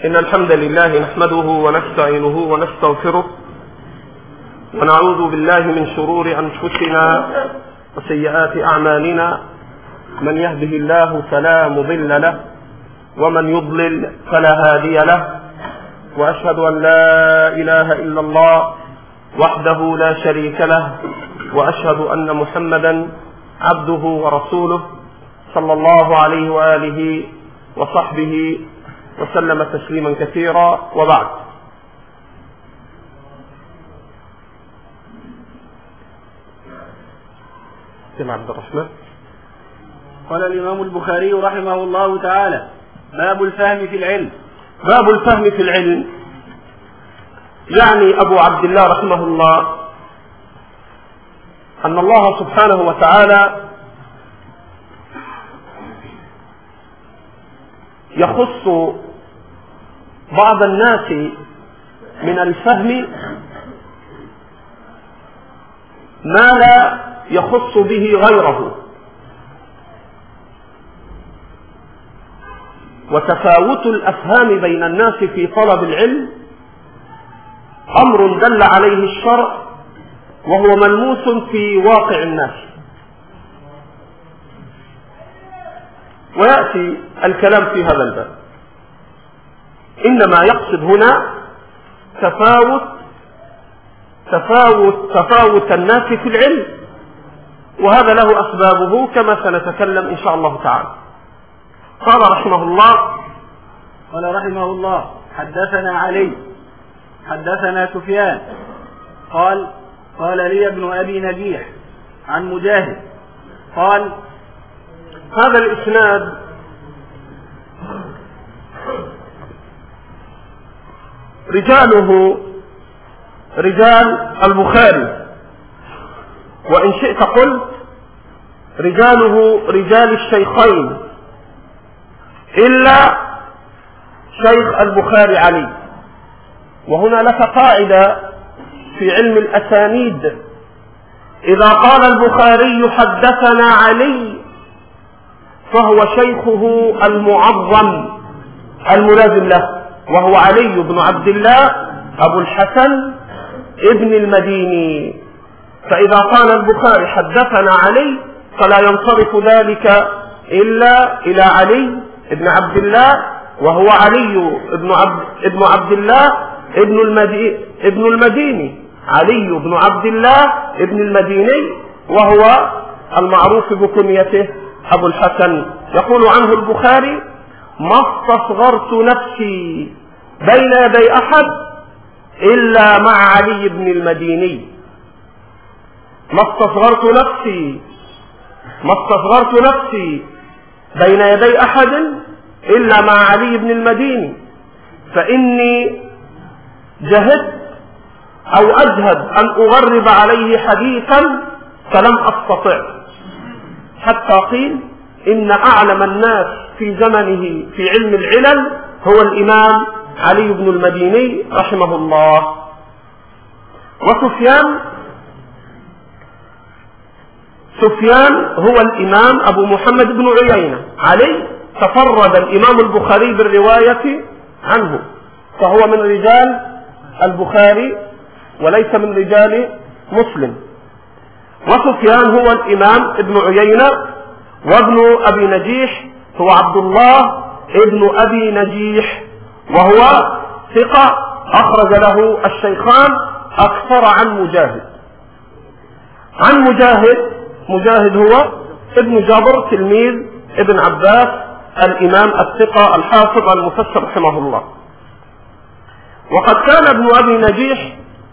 إن الحمد لله نحمده ونستعينه ونستغفره ونعوذ بالله من شرور أنفسنا وسيئات أعمالنا. من يهده الله فلا مضل له ومن يضلل فلا هادي له، وأشهد أن لا إله إلا الله وحده لا شريك له، وأشهد أن محمدا عبده ورسوله صلى الله عليه وآله وصحبه وسلم تسليما كثيرا، وبعد. عبد الرحمن. قال الإمام البخاري رحمه الله تعالى: باب الفهم في العلم. باب الفهم في العلم، يعني أبو عبد الله رحمه الله أن الله سبحانه وتعالى يخص بعض الناس من الفهم ما لا يخص به غيره، وتفاوت الأفهام بين الناس في طلب العلم أمر دل عليه الشرع، وهو ملموس في واقع الناس. ويأتي الكلام في هذا الباب، إنما يقصد هنا تفاوت الناس في العلم، وهذا له أسبابه كما سنتكلم إن شاء الله تعالى. قال رحمه الله: حدثنا علي حدثنا سفيان قال لي ابن أبي نجيح عن مجاهد قال. هذا الإسناد رجاله رجال البخاري، وإن شئت قلت رجاله رجال الشيخين إلا شيخ البخاري علي. وهنا لك قاعدة في علم الأسانيد: إذا قال البخاري حدثنا علي فهو شيخه المعظم الملازم له، وهو علي بن عبد الله أبو الحسن ابن المديني. فإذا قال البخاري حدثنا علي فلا ينصرف ذلك إلا إلى علي ابن عبد الله، وهو علي ابن عبد الله ابن المديني، علي بن عبد الله ابن المديني، وهو المعروف بكنيته أبو الحسن. يقول عنه البخاري: ما استصغرت نفسي بين يدي أحد إلا مع علي بن المديني. ما استصغرت نفسي بين يدي أحد إلا مع علي بن المديني، فإني جهدت أو أجهد أن أغرب عليه حديثا فلم أستطع، حتى قيل إن أعلم الناس في زمنه في علم العلل هو الإمام علي بن المديني رحمه الله. وسفيان هو الإمام أبو محمد بن عيينة. علي تفرد الإمام البخاري بالرواية عنه، فهو من رجال البخاري وليس من رجال مسلم. وسفيان هو الإمام ابن عيينة، وابن أبي نجيح هو عبد الله ابن أبي نجيح، وهو ثقة أخرج له الشيخان أكثر عن مجاهد هو ابن جابر تلميذ ابن عباس الإمام الثقة الحافظ المفسر رحمه الله. وقد كان ابن أبي نجيح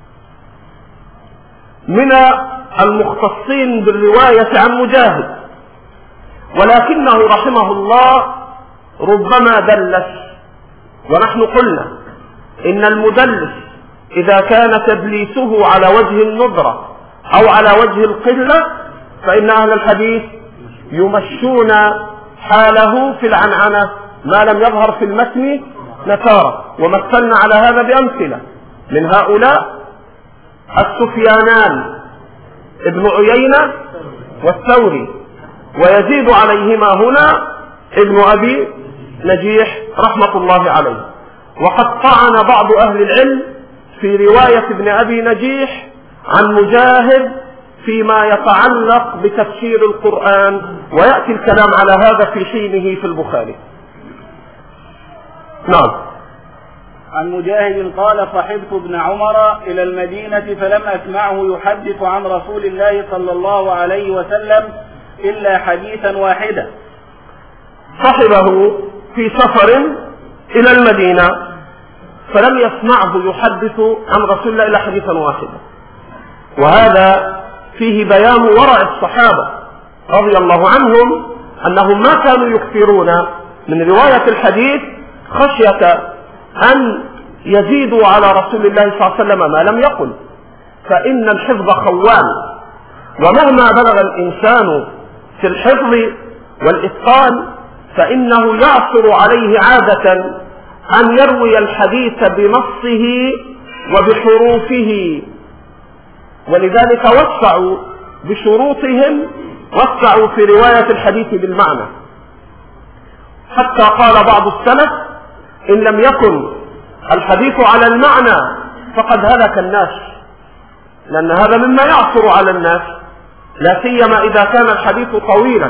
من المختصين بالرواية عن مجاهد، ولكنه رحمه الله ربما دلس. ونحن قلنا إن المدلس إذا كان تدليسه على وجه الندرة أو على وجه القلة فإن أهل الحديث يمشون حاله في العنعنة ما لم يظهر في المتن نكارة. ومثلنا على هذا بأمثلة من هؤلاء السفيانان ابن عيينة والثوري، ويزيد عليهما هنا ابن أبي نجيح رحمة الله عليه. وقد طعن بعض أهل العلم في رواية ابن أبي نجيح عن مجاهد فيما يتعلق بتفسير القرآن، ويأتي الكلام على هذا في حينه في البخاري. نعم. عن مجاهد قال: صحبت ابن عمر إلى المدينة فلم أسمعه يحدث عن رسول الله صلى الله عليه وسلم إلا حديثا واحدا. صحبه في سفر إلى المدينة فلم يسمعه يحدث عن رسول الله إلا حديثا واحدا، وهذا فيه بيان ورع الصحابة رضي الله عنهم أنهم ما كانوا يكثرون من رواية الحديث خشية أن يزيدوا على رسول الله صلى الله عليه وسلم ما لم يقل، فإن الحفظ خوان، ومهما بلغ الإنسان في الحفظ والإتقان فإنه يعثر عليه عادة أن يروي الحديث بنصه وبحروفه، ولذلك وسعوا بشروطهم، وسعوا في رواية الحديث بالمعنى، حتى قال بعض السلف: إن لم يكن الحديث على المعنى فقد هلك الناس، لأن هذا مما يعثر على الناس، لا سيما إذا كان الحديث طويلا.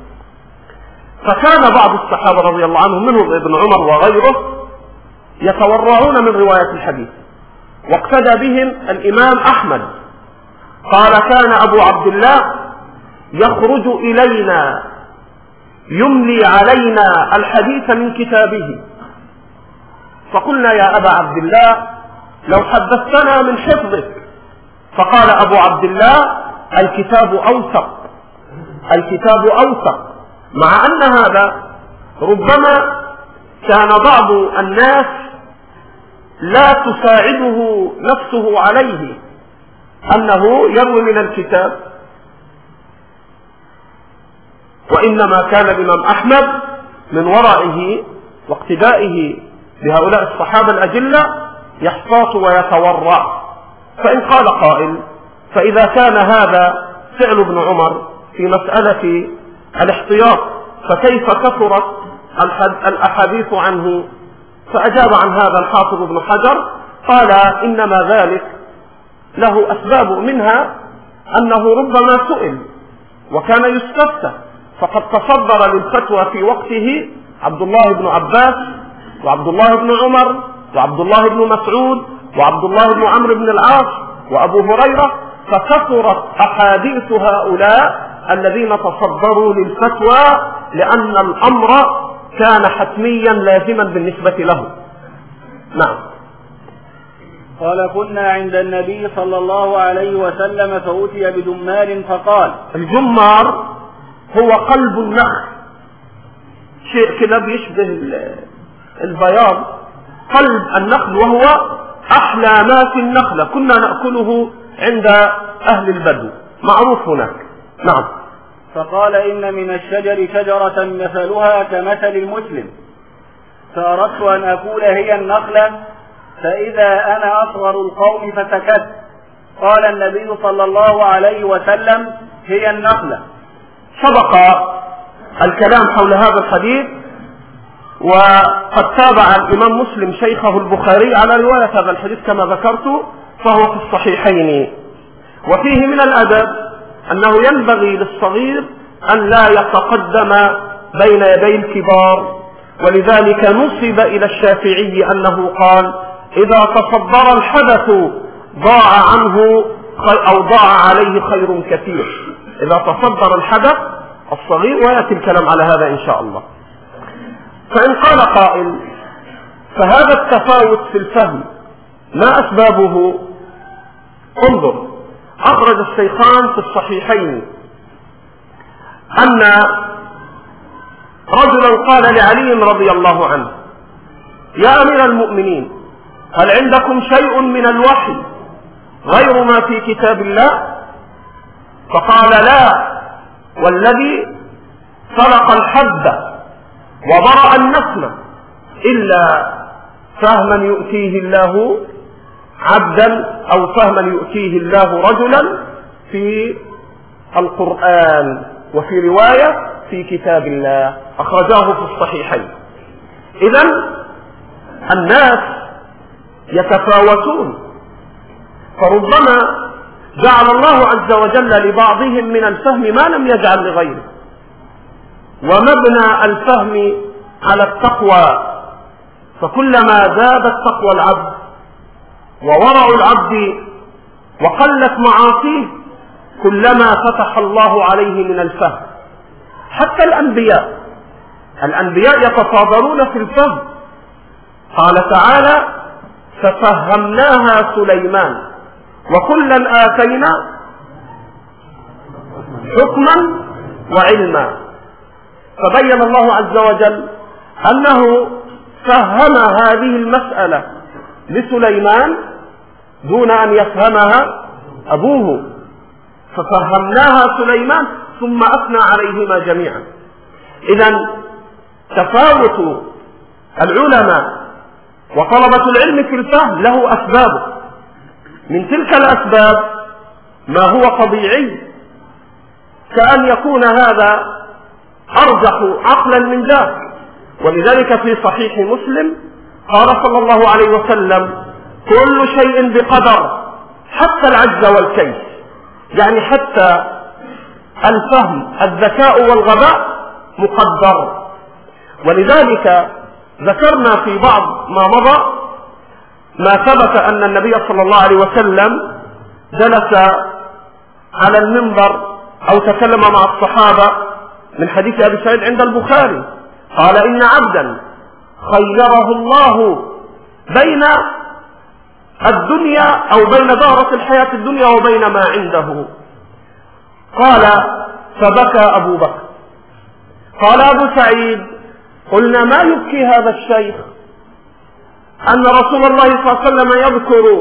فكان بعض الصحابة رضي الله عنهم منهم ابن عمر وغيره يتورعون من رواية الحديث، واقتدى بهم الإمام أحمد، قال: كان أبو عبد الله يخرج إلينا يملي علينا الحديث من كتابه، فقلنا: يا أبا عبد الله لو حدثتنا من حفظك. فقال أبو عبد الله: الكتاب أوثق، الكتاب أوثق، مع أن هذا ربما كان بعض الناس لا تساعده نفسه عليه أنه يروي من الكتاب، وإنما كان الإمام أحمد من ورائه واقتدائه بهؤلاء الصحابة الأجلة يحتاط ويتورع. فإن قال قائل: فإذا كان هذا فعل ابن عمر في مسألة الاحتياط فكيف كثرت الأحاديث عنه؟ فأجاب عن هذا الحافظ ابن حجر قال: إنما ذلك له أسباب، منها أنه ربما سئل وكان يستفتى، فقد تصدر للفتوى في وقته عبد الله بن عباس وعبد الله بن عمر وعبد الله بن مسعود وعبد الله بن عمرو بن العاص وأبو هريرة، فكثرت أحاديث هؤلاء الذين تصدروا للفتوى، لأن الأمر كان حتميا لازما بالنسبة له. نعم. قال: كنا عند النبي صلى الله عليه وسلم فأتي بدمار فقال. الجمار هو قلب النخل، شيء كده بيشبه البياض، قلب النخل، وهو أحلى ما في النخلة، كنا نأكله عند أهل البدو، معروف هناك. نعم. فقال: إن من الشجر شجرة مثلها كمثل المسلم، فأردت أن أقول هي النخلة، فإذا أنا أصغر القوم فسكت. قال النبي صلى الله عليه وسلم: هي النخلة. سبق الكلام حول هذا الحديث، وقد تابع الإمام مسلم شيخه البخاري على رواية هذا الحديث كما ذكرت، فهو في الصحيحين. وفيه من الأدب أنه ينبغي للصغير أن لا يتقدم بين يدي الكبار، ولذلك نسب إلى الشافعي أنه قال: إذا تصدر الحدث ضاع عنه أو ضاع عليه خير كثير. إذا تصدر الحدث الصغير، ويأتي الكلام على هذا إن شاء الله. فإن قال قائل: فهذا التفاوت في الفهم ما أسبابه؟ انظر، أخرج الشيخان في الصحيحين أن رجلا قال لعلي رضي الله عنه: يا أمير المؤمنين، هل عندكم شيء من الوحي غير ما في كتاب الله؟ فقال: لا، والذي خلق الحب وبرأ النسمة إلا فهما يؤتيه الله عبدا، أو فهما يؤتيه الله رجلا في القرآن، وفي رواية في كتاب الله، أخرجاه في الصحيحين. إذن الناس يتفاوتون، فربما جعل الله عز وجل لبعضهم من الفهم ما لم يجعل لغيره. ومبنى الفهم على التقوى، فكلما زادت تقوى العبد وورع العبد وقلت معاصيه كلما فتح الله عليه من الفهم. حتى الأنبياء يتفاضلون في الفهم. قال تعالى: ففهمناها سليمان وكلا آتينا حكما وعلما. فبين الله عز وجل أنه فهم هذه المسألة لسليمان دون أن يفهمها أبوه، ففهمناها سليمان ثم أثنى عليهما جميعا. إذن تفاوت العلماء وطلبة العلم في الفهم له أسبابه. من تلك الأسباب ما هو طبيعي، كأن يكون هذا أرجح عقلا من ذاك. ولذلك في صحيح مسلم قال صلى الله عليه وسلم: كل شيء بقدر حتى العجز والكيس، يعني حتى الفهم الذكاء والغباء مقدر. ولذلك ذكرنا في بعض ما مضى ما ثبت أن النبي صلى الله عليه وسلم جلس على المنبر أو تكلم مع الصحابة من حديث أبي سعيد عند البخاري، قال: إن عبدا خيره الله بين الدنيا أو بين دارة الحياة الدنيا وبين ما عنده. قال: فبكى أبو بكر. قال أبو سعيد: قلنا ما يبكي هذا الشيخ؟ أن رسول الله صلى الله عليه وسلم يذكر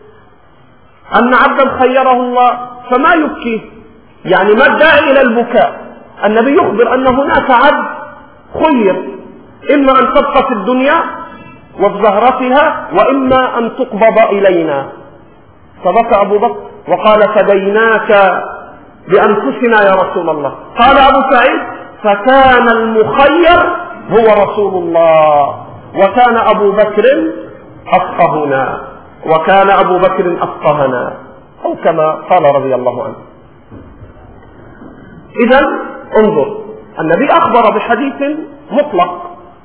أن عبدا خيره الله، فما يبكي؟ يعني ما الداعي إلى البكاء؟ النبي يخبر أن هناك عبد خير، إما أن تبقى في الدنيا وفي زهرتها وإما أن تقبض إلينا. فبكى أبو بكر وقال: فديناك بأنفسنا يا رسول الله. قال أبو سعيد: فكان المخير هو رسول الله، وكان أبو بكر أفقهنا، وكان أبو بكر أفقهنا، أو كما قال رضي الله عنه. إذن انظر، النبي أخبر بحديث مطلق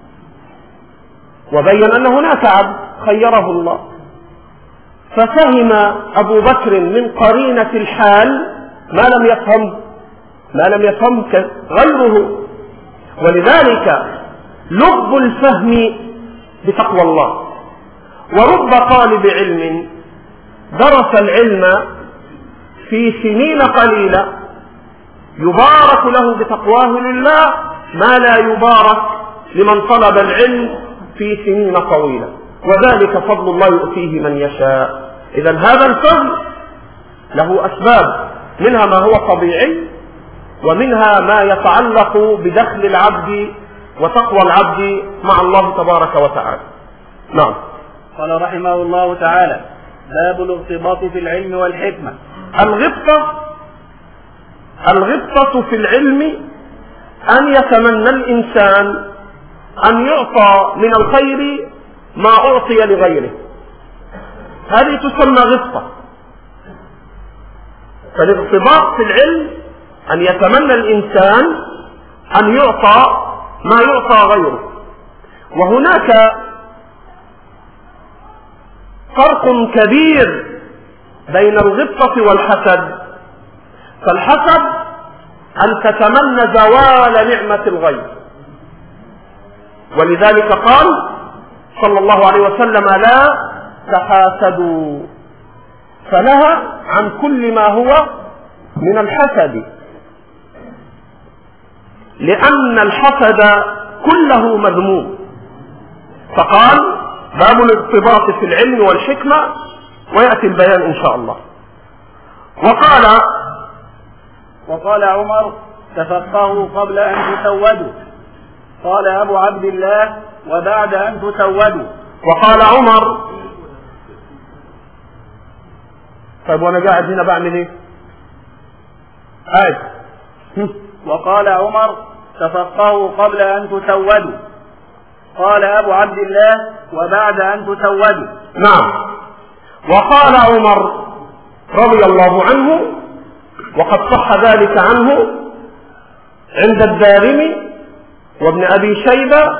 وبين أن هناك عبد خيره الله، ففهم أبو بكر من قرينة الحال ما لم يفهم غيره. ولذلك لب الفهم بتقوى الله. ورب طالب علم درس العلم في سنين قليلة يبارك له بتقواه لله ما لا يبارك لمن طلب العلم في سنين طويلة، وذلك فضل الله يؤتيه من يشاء. إذن هذا الفهم له أسباب، منها ما هو طبيعي، ومنها ما يتعلق بدخل العبد وتقوى العبد مع الله تبارك وتعالى. نعم. قال رحمه الله تعالى: باب الاغتباط في العلم والحكمة. الغبطة في العلم أن يتمنى الإنسان أن يعطى من الخير ما أعطي لغيره، هذه تسمى غبطة. فالاغتباط في العلم أن يتمنى الإنسان أن يعطى ما يعطى غيره. وهناك فرق كبير بين الغبطة والحسد. فالحسد أن تتمنى زوال نعمة الغير، ولذلك قال صلى الله عليه وسلم: لا تحاسدوا، فنهى عن كل ما هو من الحسد، لأن الحسد كله مذموم. فقال: باب الاغتباط في العلم والحكمة، ويأتي البيان إن شاء الله. وقال عمر: تفقهوا قبل أن تسودوا. قال أبو عبد الله: وبعد أن تسودوا. وقال عمر. طيب وأنا قاعد هنا بعمل إيه؟ وقال عمر: تفقهوا قبل أن تسودوا. قال أبو عبد الله: وبعد أن تسودوا. نعم. وقال عمر رضي الله عنه، وقد صح ذلك عنه عند الدارمي وابن أبي شيبة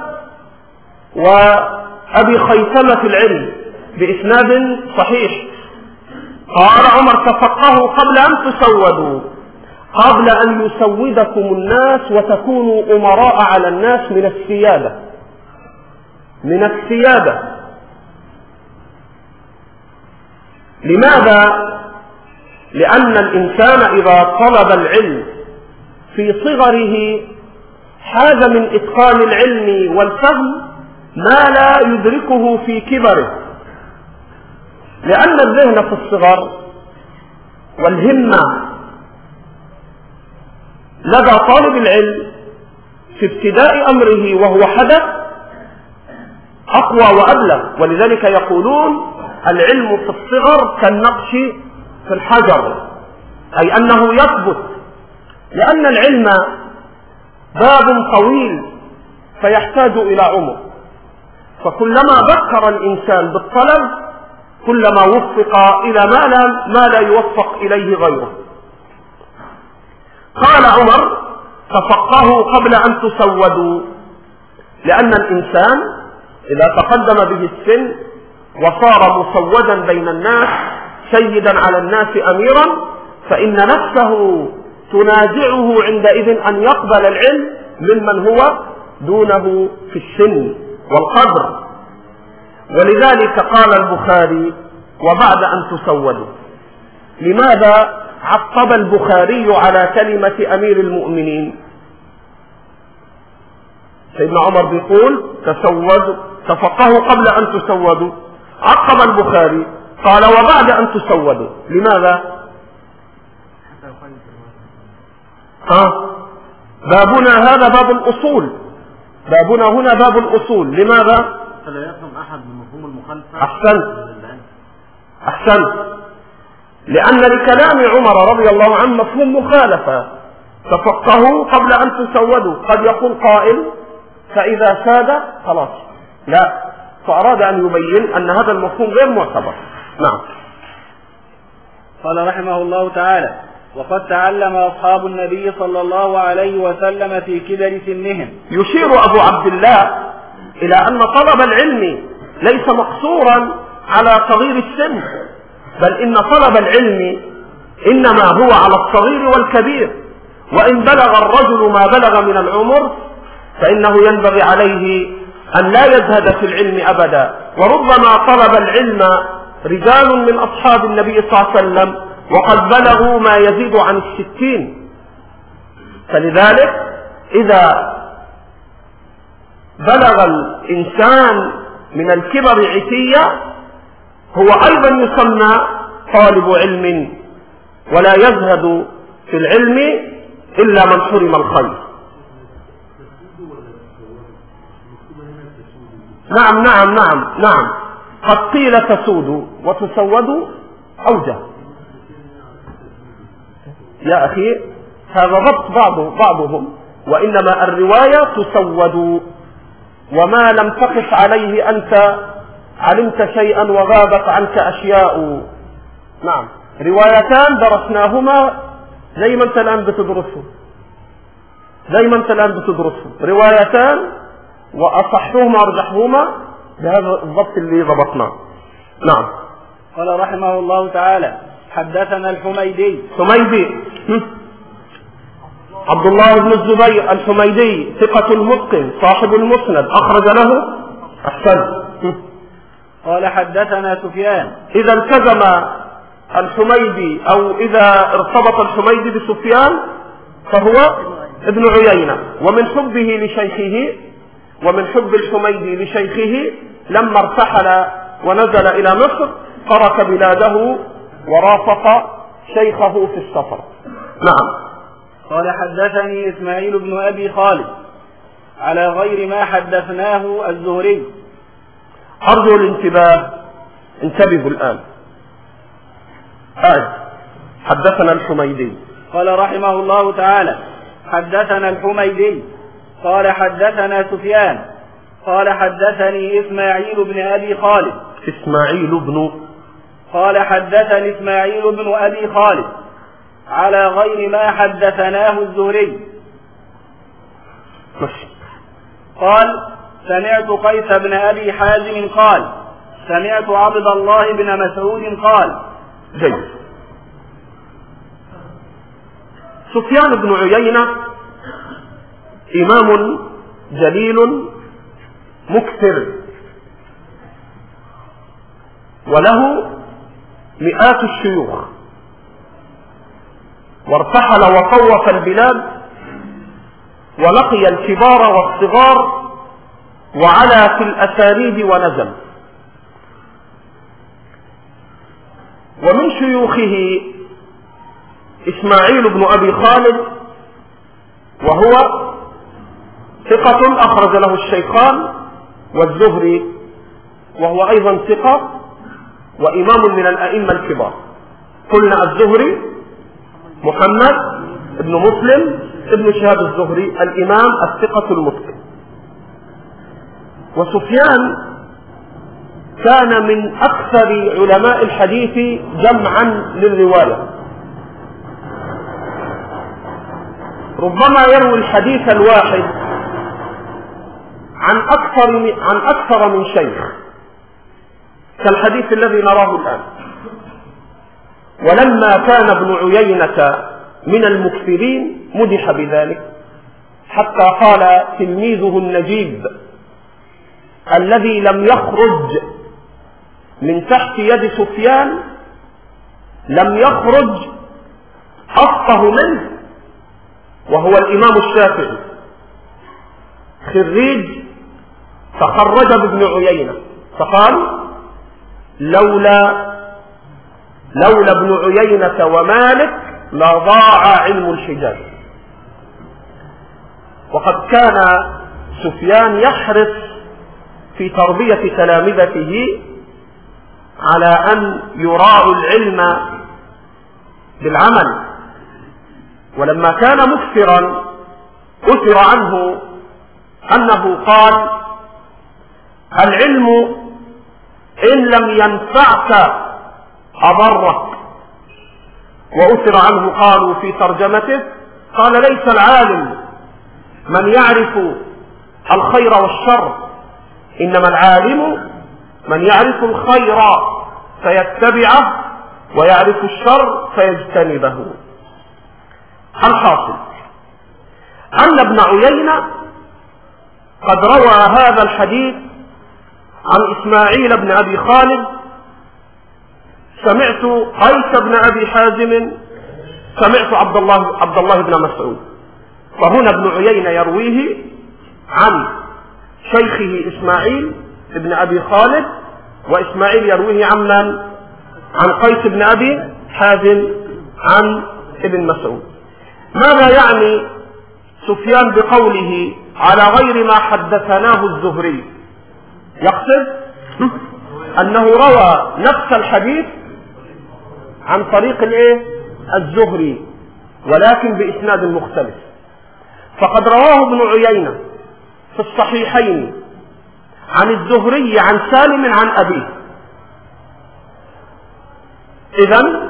وأبي خيثمة في العلم بإسناد صحيح، قال عمر: تفقهوا قبل أن تسودوا، قبل أن يسودكم الناس وتكونوا أمراء على الناس من السيادة. من السيادة. لماذا؟ لأن الإنسان إذا طلب العلم في صغره حاز من إتقان العلم والفهم ما لا يدركه في كبره، لأن الذهن في الصغر والهمة لدى طالب العلم في ابتداء أمره وهو حدث أقوى وأبلغ. ولذلك يقولون العلم في الصغر كالنقش في الحجر، أي أنه يثبت، لأن العلم باب طويل فيحتاج إلى عمر، فكلما بكر الإنسان بالطلب كلما وفق إلى ما لا يوفق إليه غيره. قال عمر: تفقهوا قبل أن تسودوا، لأن الإنسان إذا تقدم به السن وصار مسودا بين الناس سيدا على الناس أميرا فإن نفسه تنازعه عندئذ أن يقبل العلم ممن هو دونه في السن والقدر. ولذلك قال البخاري: وبعد أن تسودوا. لماذا عقب البخاري على كلمة أمير المؤمنين؟ سيدنا عمر بيقول: تسودوا، تفقهوا قبل أن تسودوا. عقب البخاري قال: وبعد أن تسودوا. لماذا؟ بابنا هذا باب الأصول، بابنا هنا باب الأصول. لماذا؟ فلا يفهم أحد من مفهوم المخالفة. أحسنت. لأن لكلام عمر رضي الله عنه مفهوم مخالفة. تفقهوا قبل أن تسودوا، قد يقول قائل: فإذا ساد خلاص. لا، فأراد أن يبين أن هذا المفهوم غير معتبر. نعم. قال رحمه الله تعالى: وقد تعلم أصحاب النبي صلى الله عليه وسلم في كبر سنهم. يشير أبو عبد الله إلى أن طلب العلم ليس مقصورا على صغير السن، بل إن طلب العلم إنما هو على الصغير والكبير. وإن بلغ الرجل ما بلغ من العمر فإنه ينبغي عليه أن لا يزهد في العلم أبدا. وربما طلب العلم رجال من أصحاب النبي صلى الله عليه وسلم وقد بلغوا ما يزيد عن 60. فلذلك إذا بلغ الإنسان من الكبر عتية هو أيضا يسمى طالب علم، ولا يزهد في العلم إلا من حرم الخير. نعم. قد قيل تسود وتسود أوجه. يا أخي هذا ضبط بعضهم، وإنما الرواية تسود، وما لم تقف عليه أنت علمت شيئا وغابت عنك أشياء. نعم، روايتان درسناهما زي ما أنت الآن بتدرسه، روايتان وأصحهما وأرجحهما بهذا الضبط اللي ضبطناه. نعم. قال رحمه الله تعالى: حدثنا الحميدي. عبد الله بن الزبير الحميدي ثقة متقن صاحب المسند، أخرج له. أحسن. قال حدثنا سفيان. إذا التزم الحميدي أو إذا ارتبط الحميدي بسفيان فهو ابن عيينة. ومن حبه لشيخه ومن حب الحميدي لشيخه لما ارتحل ونزل إلى مصر ترك بلاده ورافق شيخه في السفر. نعم. قال حدثني إسماعيل بن أبي خالد على غير ما حدثناه الزهري. أرجو الانتباه، انتبهوا الآن. حدثنا الحميدي. قال رحمه الله تعالى: حدثنا الحميدي قال حدثنا سفيان قال حدثني إسماعيل بن أبي خالد. قال حدثني إسماعيل بن أبي خالد على غير ما حدثناه الزهري. قال سمعت قيس بن أبي حازم قال سمعت عبد الله بن مسعود قال. جيد. سفيان بن عيينة إمام جليل مكثر وله مئات الشيوخ، وارتحل وطوف البلاد ولقي الكبار والصغار وعلى في الأسانيد ونزل. ومن شيوخه إسماعيل بن أبي خالد وهو ثقة أخرج له الشيخان، والزهري وهو أيضا ثقة وإمام من الأئمة الكبار. قلنا الزهري محمد بن مسلم ابن شهاب الزهري الإمام الثقة المتقن. وسفيان كان من أكثر علماء الحديث جمعا للرواية، ربما يروي الحديث الواحد عن أكثر من شيخ، كالحديث الذي نراه الآن. ولما كان ابن عيينة من المكثرين مدح بذلك، حتى قال تلميذه النجيب الذي لم يخرج من تحت يد سفيان لم يخرج أفقه منه، وهو الإمام الشافعي، خريج تخرج بابن عيينة، فقال لولا ابن عيينة ومالك لضاع علم الحجاز. وقد كان سفيان يحرص في تربية تلامذته على أن يراعوا العلم بالعمل. ولما كان مكثرا أثر عنه أنه قال العلم إن لم ينفعك أضرك. وأثر عنه قالوا في ترجمته قال ليس العالم من يعرف الخير والشر، إنما العالم من يعرف الخير فيتبعه ويعرف الشر فيجتنبه. الحاصل أن ابن عيينة قد روى هذا الحديث عن إسماعيل بن أبي خالد، سمعت قيس بن أبي حازم، سمعت عبد الله بن مسعود. وهنا ابن عيينة يرويه عن شيخه إسماعيل بن أبي خالد، وإسماعيل يرويه عن من؟ عن قيس بن أبي حازم عن ابن مسعود. ماذا يعني سفيان بقوله على غير ما حدثناه الزهري؟ يقصد أنه روى نفس الحديث عن طريق الزهري ولكن بإسناد مختلف. فقد رواه ابن عيينة في الصحيحين عن الزهري عن سالم عن أبيه. إذن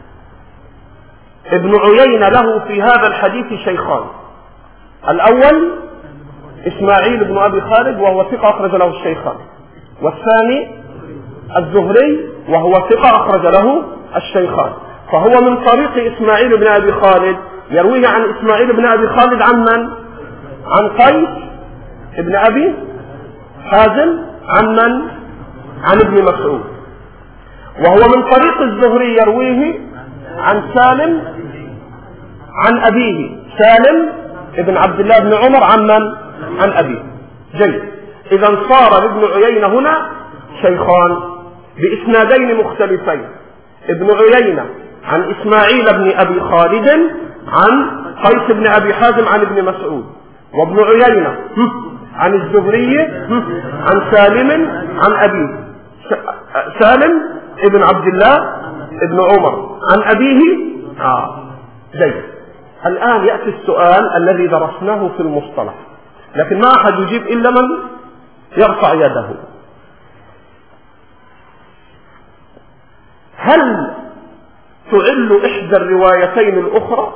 ابن عيينة له في هذا الحديث شيخان: الأول إسماعيل بن أبي خالد وهو ثقة أخرج له الشيخان، والثاني الزهري وهو ثقة أخرج له الشيخان. فهو من طريق إسماعيل بن أبي خالد يرويه عن إسماعيل بن أبي خالد عن من؟ عن قيس بن أبي حازم عن من؟ عن ابن مسعود. وهو من طريق الزهري يرويه عن سالم عن أبيه، سالم ابن عبد الله بن عمر عن من؟ عن أبيه. جيد. إذا صار لابن عيينة هنا شيخان بإسنادين مختلفين: ابن عيينة عن إسماعيل بن أبي خالد عن قيس بن أبي حازم عن ابن مسعود، وابن عيينة عن الزهري عن سالم عن أبيه، سالم ابن عبد الله ابن عمر عن أبيه. جيد. الآن يأتي السؤال الذي درسناه في المصطلح، لكن ما أحد يجيب يرفع يده. هل تعل إحدى الروايتين الأخرى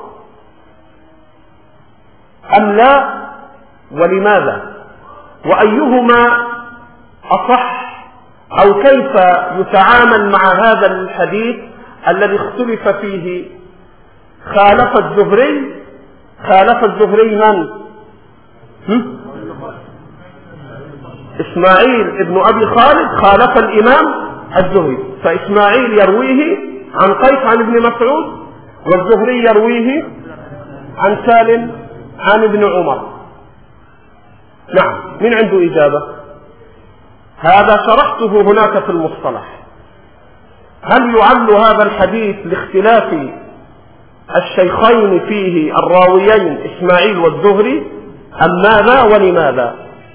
أم لا؟ ولماذا؟ وأيهما أصح؟ أو كيف يتعامل مع هذا الحديث الذي اختلف فيه؟ خالف الزهري من؟ إسماعيل ابن أبي خالد خالف الإمام الزهري، فإسماعيل يرويه عن قيس عن ابن مسعود، والزهري يرويه عن سالم عن ابن عمر. نعم، من عنده إجابة؟ هذا شرحته هناك في المصطلح. هل يعل هذا الحديث لاختلاف الشيخين فيه الراويين إسماعيل والزهري أم ماذا ولماذا؟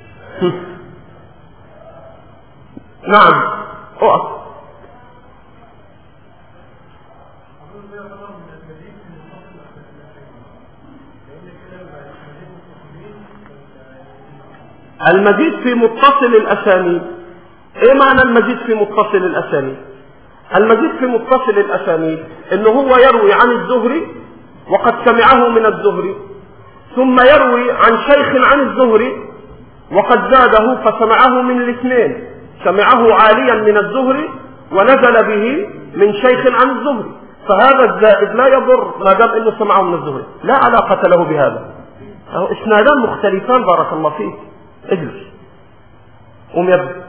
نعم، أقف. المزيد في متصل الأسانيد. ايه معنى المزيد في متصل الأسانيد؟ المزيد في متصل الأسانيد انه هو يروي عن الزهري وقد سمعه من الزهري، ثم يروي عن شيخ عن الزهري وقد زاده فسمعه من الاثنين، سمعه عاليا من الزهري ونزل به من شيخ عن الزهري، فهذا الزائد لا يضر ما دام انه سمعه من الزهري، لا علاقة له بهذا. اسنادان مختلفان. بارك الله فيك. اجلس. قم يبدأ.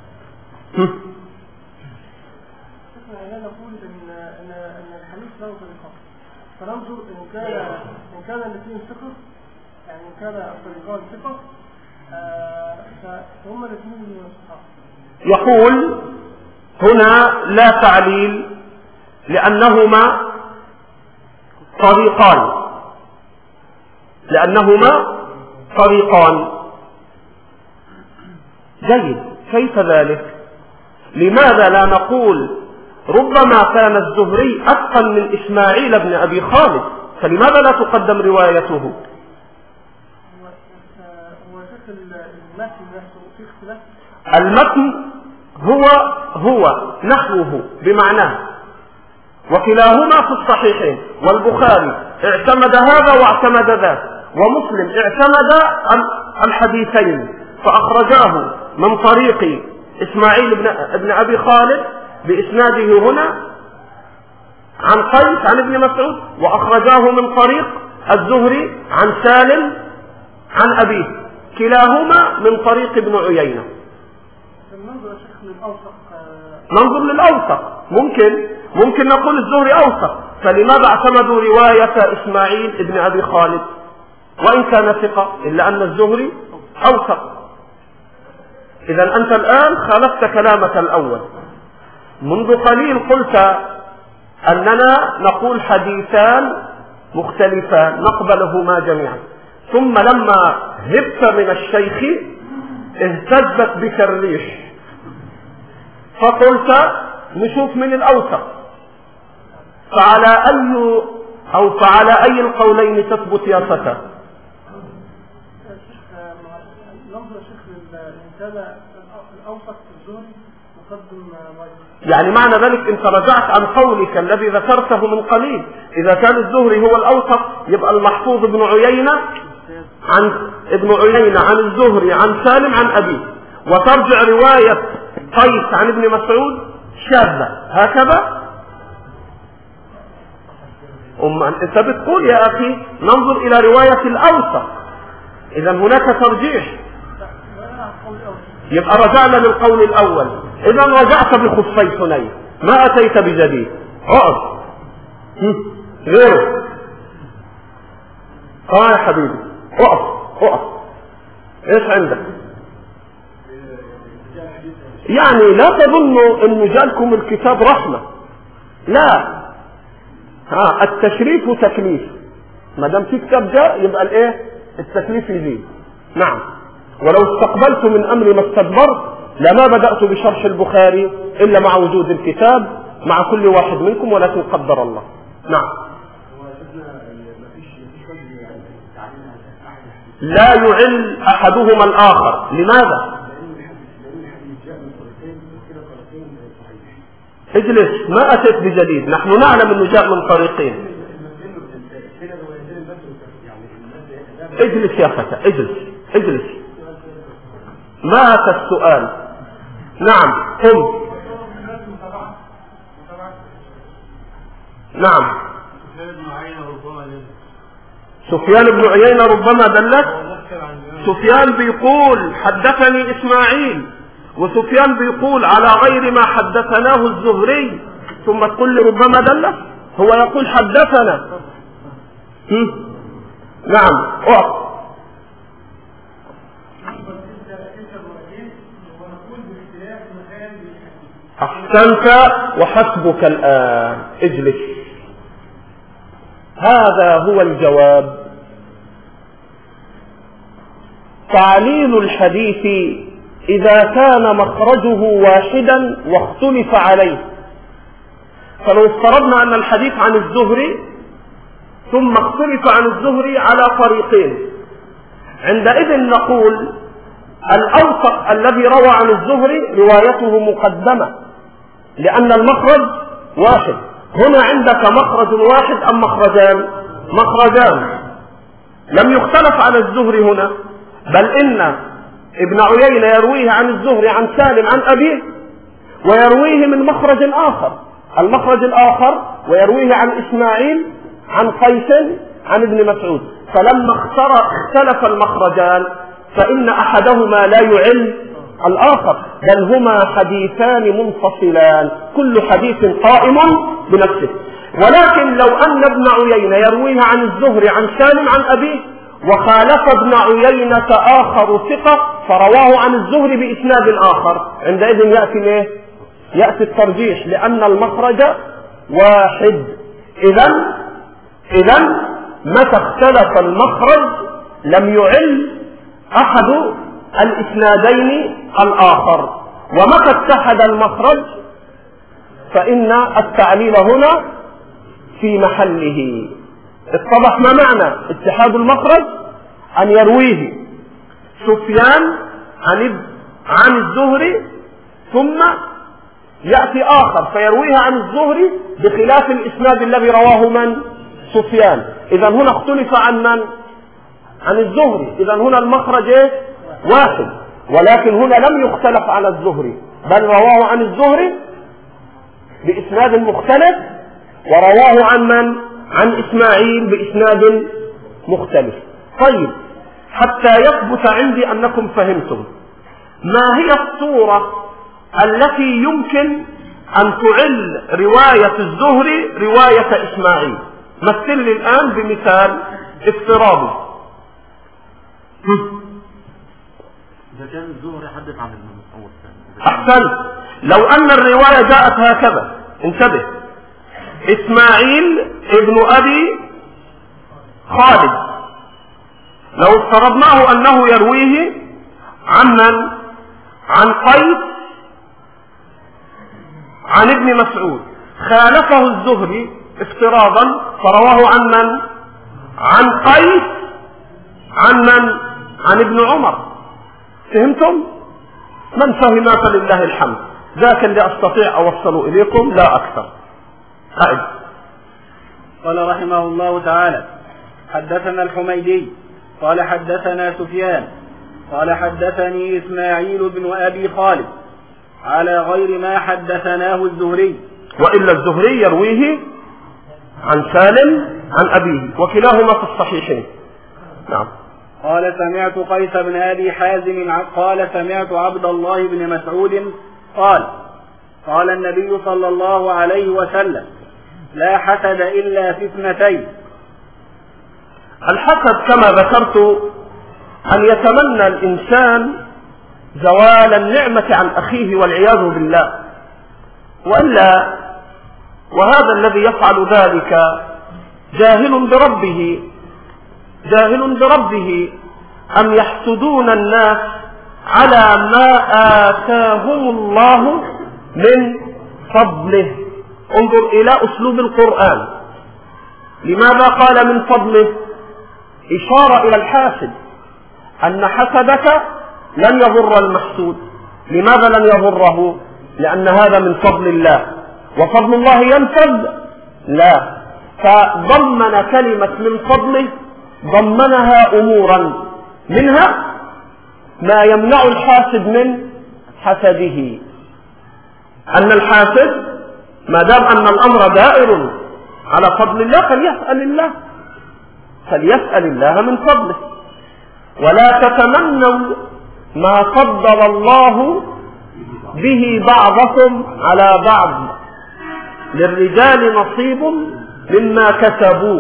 نقول ان الحديث له طريقان، فننظر ان كان الاثنين ثقة، يعني ان كان الطريقان ثقة فهم الاثنين صحاح. يقول هنا لا تعليل لأنهما طريقان. جيد، كيف ذلك؟ لماذا لا نقول ربما كان الزهري أتقن من إسماعيل بن أبي خالد، فلماذا لا تقدم روايته؟ المتن هو نحوه بمعناه، وكلاهما في الصحيحين، والبخاري اعتمد هذا واعتمد ذاك، ومسلم اعتمد الحديثين فأخرجاه من طريق إسماعيل بن أبي خالد بإسناده هنا عن قيس عن ابن مسعود، وأخرجاه من طريق الزهري عن سالم عن أبيه، كلاهما من طريق ابن عيينة. ننظر للأوثق. ممكن نقول الزهري أوثق، فلماذا اعتمدوا رواية إسماعيل بن أبي خالد وإن كان ثقة، إلا أن الزهري أوثق؟ إذا أنت الآن خالفت كلامك الأول. منذ قليل قلت أننا نقول حديثان مختلفان نقبلهما جميعا، ثم لما هبت من الشيخ اهتزت بك الريح فقلت نشوف من الأوثق، فعلى أي القولين تثبت يا فتى؟ يعني معنى ذلك انت رجعت عن قولك الذي ذكرته من قليل، اذا كان الزهري هو الاوثق يبقى المحفوظ ابن عيينة عن الزهري عن سالم عن ابيه، وترجع رواية قيس عن ابن مسعود شاذة، هكذا؟ انت بتقول يا اخي ننظر الى رواية الاوثق، اذا هناك ترجيح، يبقى رجعنا للقول الاول. اذا رجعت بخفي ثنين، ما اتيت بجديد. اقف. غيره. يا حبيبي اقف. ايش عندك؟ يعني لا تظنوا ان جالكم الكتاب رحمة، لا، التشريف تكليف، ما دام في كتاب جاء يبقى الايه؟ التكليف يزيد. نعم، ولو استقبلت من امري ما استدبرت لما بدأت بشرح البخاري الا مع وجود الكتاب مع كل واحد منكم، ولكن قدر الله. نعم. لا يعل احدهما الاخر. لماذا؟ اجلس، ما أتيت بجديد، نحن نعلم أنه جاء من طريقين. اجلس يا فتى، اجلس اجلس، مات السؤال. نعم قم. نعم سفيان بن عيينة ربما دلت. سفيان بيقول حدثني إسماعيل، وسفيان بيقول على غير ما حدثناه الزهري، ثم تقول لي ربما دلت. هو يقول حدثنا. نعم اقف. أحسنت وحسبك الآن، اجلس. هذا هو الجواب. تعليل الحديث إذا كان مخرجه واحدا واختلف عليه، فلو افترضنا أن الحديث عن الزهري ثم اختلف عن الزهري على طريقين، عندئذ نقول الأوثق الذي روى عن الزهري روايته مقدمة لأن المخرج واحد. هنا عندك مخرج واحد أم مخرجان؟ مخرجان. لم يختلف على الزهري هنا، بل إن ابن عيينة يرويه عن الزهري عن سالم عن أبيه، ويرويه من مخرج آخر، المخرج الآخر ويرويه عن إسماعيل عن قيس عن ابن مسعود. فلما اختلف المخرجان فإن أحدهما لا يعل الآخر، بل هما حديثان منفصلان، كل حديث قائم بنفسه. ولكن لو أن ابن عيينة يرويه عن الزهري عن سالم عن أبيه، وخالف ابن عيينة آخر ثقة فرواه عن الزهري بإسناد آخر، عندئذ يأتي الترجيح لأن المخرج واحد. إذن متى اختلف المخرج لم يعل أحد الإسنادين الآخر، ومتى اتحد المخرج فإن التعليل هنا في محله. اتضح ما معنى اتحاد المخرج؟ أن يرويه سفيان عن الزهري ثم يأتي آخر فيرويها عن الزهري بخلاف الإسناد الذي رواه من؟ سفيان. إذن هنا اختلف عن من؟ عن الزهري. إذن هنا المخرج واحد، ولكن هنا لم يختلف على الزهري، بل رواه عن الزهري بإسناد مختلف، ورواه عن من؟ عن إسماعيل بإسناد مختلف. طيب، حتى يثبت عندي أنكم فهمتم، ما هي الصورة التي يمكن أن تعل رواية الزهري رواية إسماعيل؟ مثل لي الآن بمثال افتراضي. إذا كان الزهري حدث عن ابن مسعود. أحسن. لو أن الرواية جاءت هكذا، انتبه، إسماعيل ابن أبي خالد، لو افترضناه أنه يرويه عن من؟ عن قيس عن ابن مسعود، خالفه الزهري افتراضا فرواه عن من؟ عن قيس عن من؟ عن ابن عمر. فهمتم؟ من فهم فلله الحمد. ذاك اللي أستطيع أوصله إليكم لا أكثر. قال رحمه الله تعالى: حدثنا الحميدي قال حدثنا سفيان قال حدثني إسماعيل بن أبي خالد على غير ما حدثناه الزهري، وإلا الزهري يرويه عن سالم عن أبيه، وكلاهما في الصحيحين. نعم. قال: سمعت قيس بن أبي حازم قال: سمعت عبد الله بن مسعود قال: قال النبي صلى الله عليه وسلم: لا حسد إلا في اثنتين. الحسد كما ذكرت أن يتمنى الإنسان زوال النعمة عن أخيه والعياذ بالله، وإلا وهذا الذي يفعل ذلك جاهل بربه أم يحسدون الناس على ما آتاهم الله من فضله. انظر إلى أسلوب القرآن، لماذا قال من فضله؟ إشارة إلى الحاسد، أن حسدك لن يضر المحسود. لماذا لن يضره؟ لأن هذا من فضل الله، وفضل الله ينفذ؟ لا. فضمن كلمة من فضله ضمنها أمورا، منها ما يمنع الحاسد من حسده، أن الحاسد ما دام أن الأمر دائر على فضل الله فليسأل الله من فضله. ولا تتمنوا ما فضل الله به بعضكم على بعض، للرجال نصيب مما كسبوا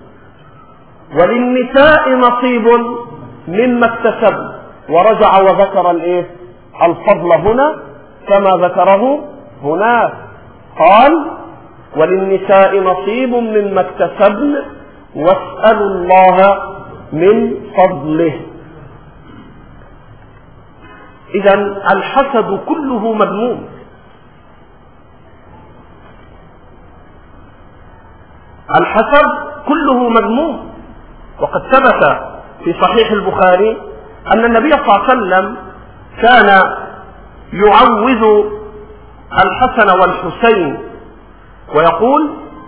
وللنساء نصيب مما اكتسبوا. ورجع وذكر الفضل هنا كما ذكره هناك، قال وللنساء نصيب مما اكتسبن واسألوا الله من فضله. إذن الحسد كله مذموم. الحسد كله مذموم. وقد ثبت في صحيح البخاري أن النبي صلى الله عليه وسلم كان يعوذ الحسن والحسين ويقول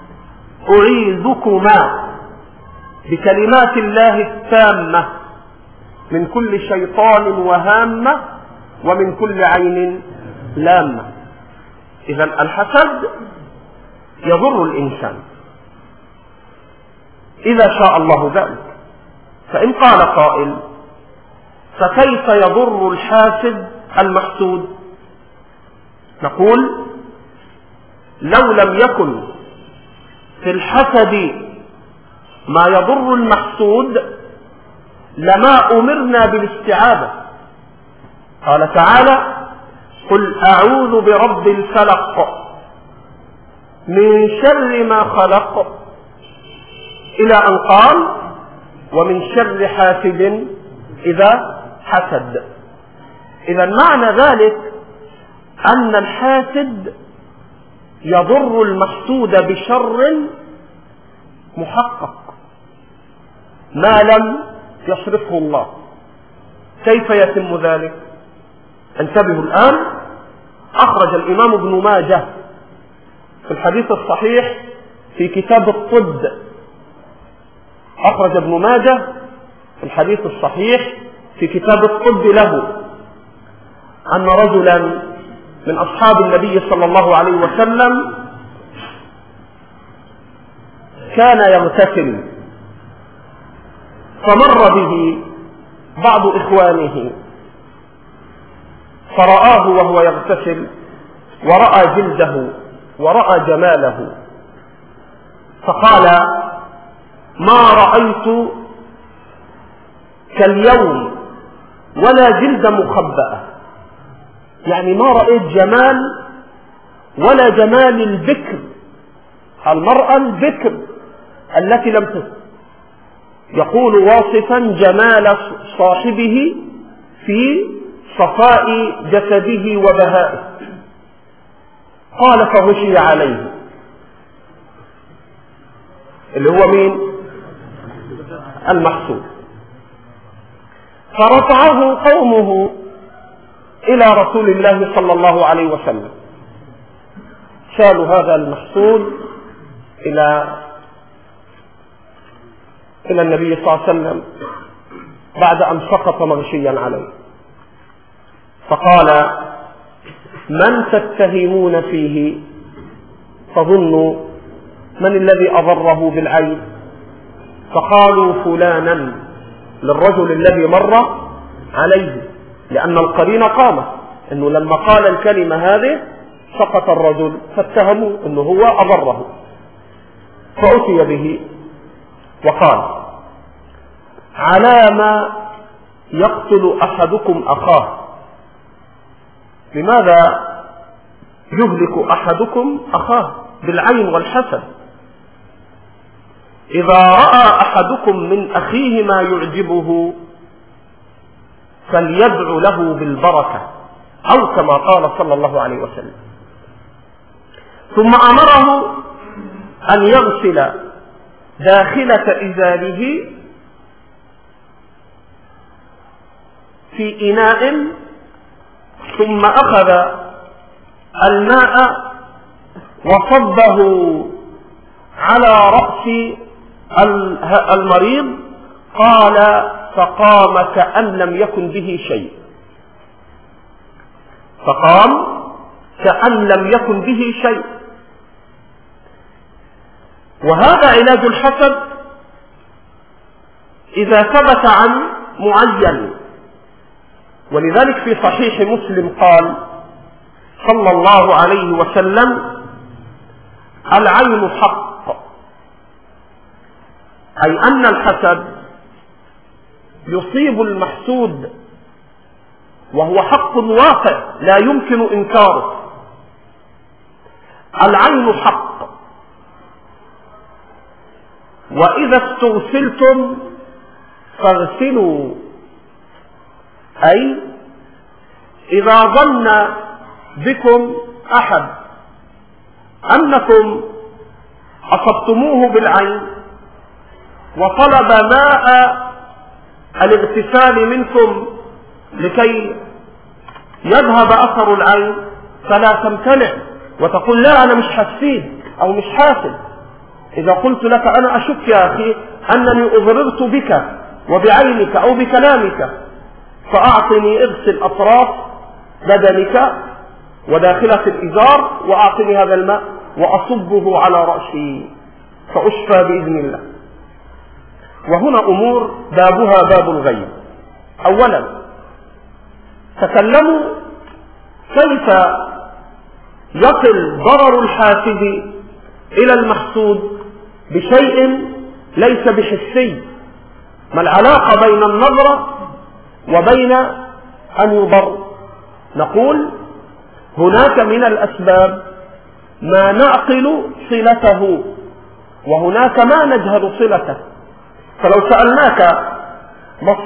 أعيذكما بكلمات الله التامة من كل شيطان وهامة ومن كل عين لامة. إذن الحسد يضر الإنسان إذا شاء الله ذلك. فإن قال قائل فكيف يضر الحاسد المحسود؟ نقول لو لم يكن في الحسد ما يضر المحسود لما أمرنا بالاستعاذة. قال تعالى قل أعوذ برب الفلق من شر ما خلق، إلى أن قال ومن شر حاسد إذا حسد. إذا معنى ذلك أن الحاسد يضر المحسود بشر محقق ما لم يصرفه الله. كيف يتم ذلك؟ انتبهوا الآن. أخرج الإمام ابن ماجه في الحديث الصحيح في كتاب الطب، أخرج ابن ماجه في الحديث الصحيح في كتاب الطب له أن رجلا من أصحاب النبي صلى الله عليه وسلم كان يغتسل، فمر به بعض إخوانه فرآه وهو يغتسل ورأى جلده ورأى جماله، فقال ما رأيت كاليوم ولا جلد مخبأة، يعني ما رأيت جمال ولا جمال البكر، المرأة البكر التي لم تسب. يقول واصفا جمال صاحبه في صفاء جسده وبهائه. قال فغشي عليه، اللي هو مين؟ المحسود. فرفعه قومه إلى رسول الله صلى الله عليه وسلم، شالوا هذا المحسود إلى النبي صلى الله عليه وسلم بعد أن سقط مغشيا عليه، فقال من تتهمون فيه؟ فظنوا من الذي أضره بالعين؟ فقالوا فلانا، للرجل الذي مر عليه، لأن القرينة قامت أنه لما قال الكلمة هذه سقط الرجل، فاتهموا أنه هو أضره. فأتي به وقال على ما يقتل أحدكم أخاه؟ لماذا يهلك أحدكم أخاه بالعين والحسد؟ إذا رأى أحدكم من أخيه ما يعجبه فليدعو له بالبركة، أو كما قال صلى الله عليه وسلم. ثم أمره أن يغسل داخلة إزاره في إناء، ثم أخذ الماء وصبه على رأس المريض قال فقام كأن لم يكن به شيء، فقام كأن لم يكن به شيء. وهذا علاج الحسد إذا ثبت عن معين. ولذلك في صحيح مسلم قال صلى الله عليه وسلم العين حق، أي أن الحسد يصيب المحسود وهو حق واقع لا يمكن إنكاره. العين حق، وإذا استغسلتم فاغسلوا، أي إذا ظن بكم أحد أنكم أصبتموه بالعين وطلب ماء الاغتسال منكم لكي يذهب أثر العين، فلا تمتنع وتقول لا أنا مش حاسين أو مش حاسد. إذا قلت لك أنا أشك يا أخي أنني أضررت بك وبعينك أو بكلامك، فأعطني اغسل أطراف بدنك وداخلة الإزار وأعطني هذا الماء وأصبه على رأسي فأشفى بإذن الله. وهنا أمور بابها باب الغيب. أولا تكلموا كيف يصل ضرر الحاسد إلى المحسود بشيء ليس بحسي. ما العلاقة بين النظرة وبين أن يضر؟ نقول هناك من الأسباب ما نعقل صلته وهناك ما نجهل صلته. فلو سألناك ما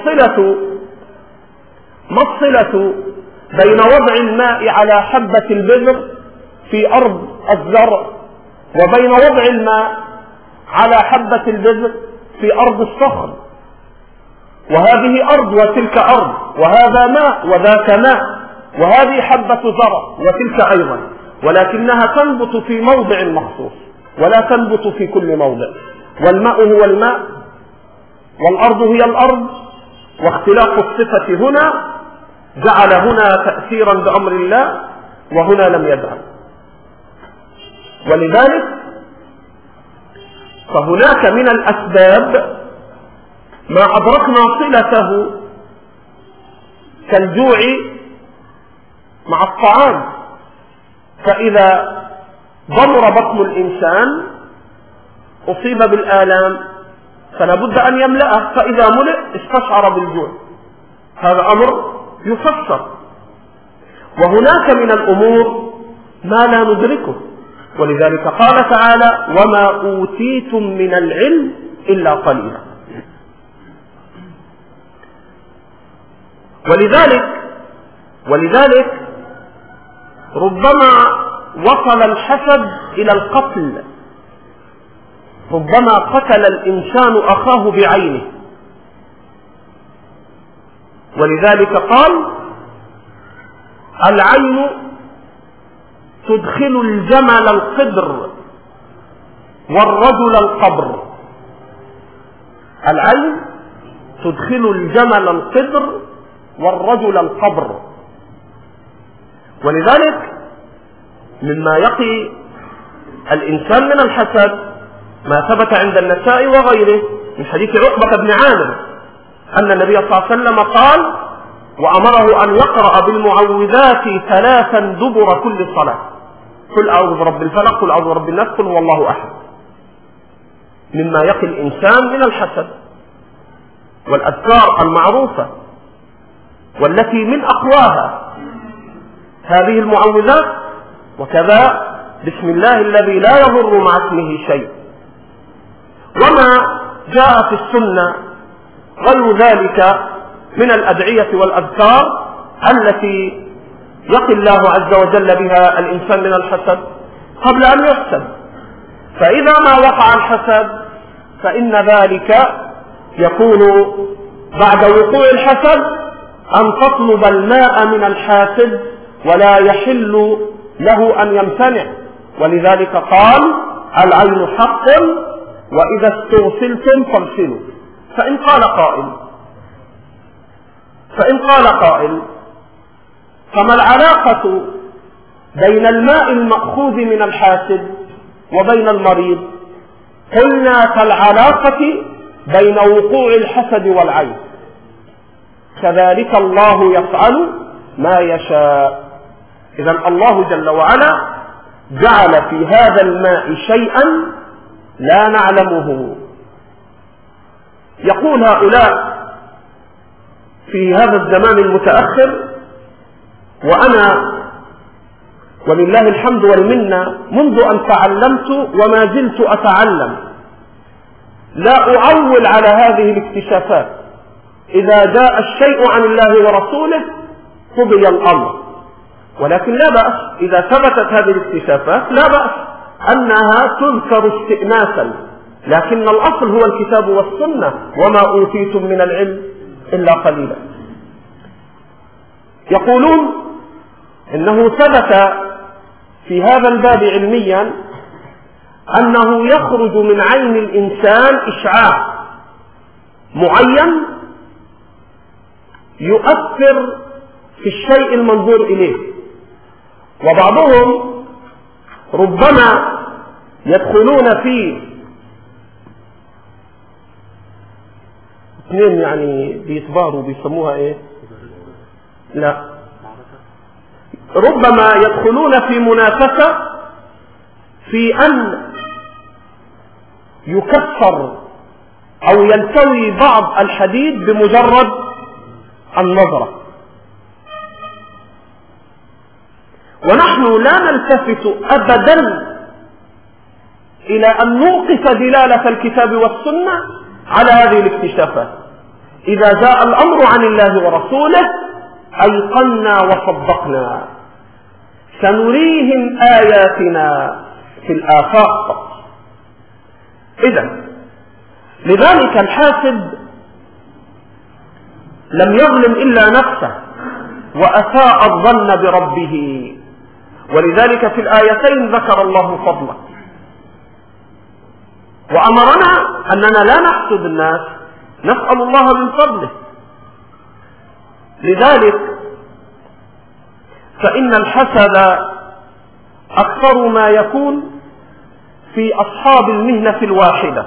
الصلة بين وضع الماء على حبة البذر في أرض الزرع وبين وضع الماء على حبة البذر في أرض الصخر؟ وهذه أرض وتلك أرض، وهذا ماء وذاك ماء، وهذه حبة زرع وتلك أيضا، ولكنها تنبت في موضع مخصوص ولا تنبت في كل موضع. والماء هو الماء والأرض هي الأرض، واختلاف الصفة هنا جعل هنا تأثيرا بأمر الله وهنا لم يجعل. ولذلك فهناك من الأسباب ما أدركنا صلته كالجوع مع الطعام، فإذا ضمر بطن الإنسان أصيب بالآلام فلا بد أن يملأه، فإذا ملئ استشعر بالجوع. هذا أمر يفسر. وهناك من الأمور ما لا ندركه، ولذلك قال تعالى وما أوتيتم من العلم إلا قليلا. ولذلك ربما وصل الحسد إلى القتل، ربما قتل الإنسان أخاه بعينه. ولذلك قال العين تدخل الجمل القدر والرجل القبر. العين تدخل الجمل القدر والرجل القبر. ولذلك مما يقي الإنسان من الحسد ما ثبت عند النسائي وغيره من حديث عقبة بن عامر أن النبي صلى الله عليه وسلم قال وأمره أن يقرأ بالمعوذات 3 دبر كل صلاة، قل أعوذ برب الفلق، قل أعوذ برب الناس، قل هو الله أحد. مما يقي الإنسان من الحسد. والأذكار المعروفة والتي من أقواها هذه المعوذات، وكذا بسم الله الذي لا يضر مع اسمه شيء. وما جاء في السنة غير ذلك من الأدعية والأذكار التي يقي الله عز وجل بها الإنسان من الحسد قبل أن يحسد. فإذا ما وقع الحسد فإن ذلك يكون بعد وقوع الحسد أن تطلب الماء من الحاسد، ولا يحل له أن يمتنع، ولذلك قال العين حق وإذا استغسلتم فاغسلوا. فإن قال قائل فما العلاقة بين الماء المأخوذ من الحاسد وبين المريض؟ قلنا كالعلاقة بين وقوع الحسد والعين، كذلك الله يفعل ما يشاء. إذن الله جل وعلا جعل في هذا الماء شيئا لا نعلمه. يقول هؤلاء في هذا الزمان المتأخر، وأنا ولله الحمد والمنة منذ أن تعلمت وما زلت أتعلم لا أعول على هذه الاكتشافات. إذا جاء الشيء عن الله ورسوله قضي الأمر، ولكن لا بأس إذا ثبتت هذه الاكتشافات لا بأس أنها تذكر استئناسا، لكن الأصل هو الكتاب والسنة، وما أوتيتم من العلم إلا قليلا. يقولون إنه ثبت في هذا الباب علميا أنه يخرج من عين الإنسان إشعاع معين يؤثر في الشيء المنظور إليه، وبعضهم ربما يدخلون في اثنين يعني بيصبروا بيسموها ايه؟ لا، ربما يدخلون في منافسة في أن يكسر أو يلتوي بعض الحديد بمجرد النظرة، ونحن لا نلتفت أبدا إلى أن نوقف دلالة الكتاب والسنة على هذه الاكتشافات. إذا جاء الأمر عن الله ورسوله أيقنا وصدقنا، سنريهم آياتنا في الآفاق. إذن لذلك الحاسد لم يظلم إلا نفسه وأساء الظن بربه، ولذلك في الآيتين ذكر الله فضله وأمرنا أننا لا نحسد الناس، نسأل الله من فضله. لذلك فإن الحسد أكثر ما يكون في أصحاب المهنة الواحدة،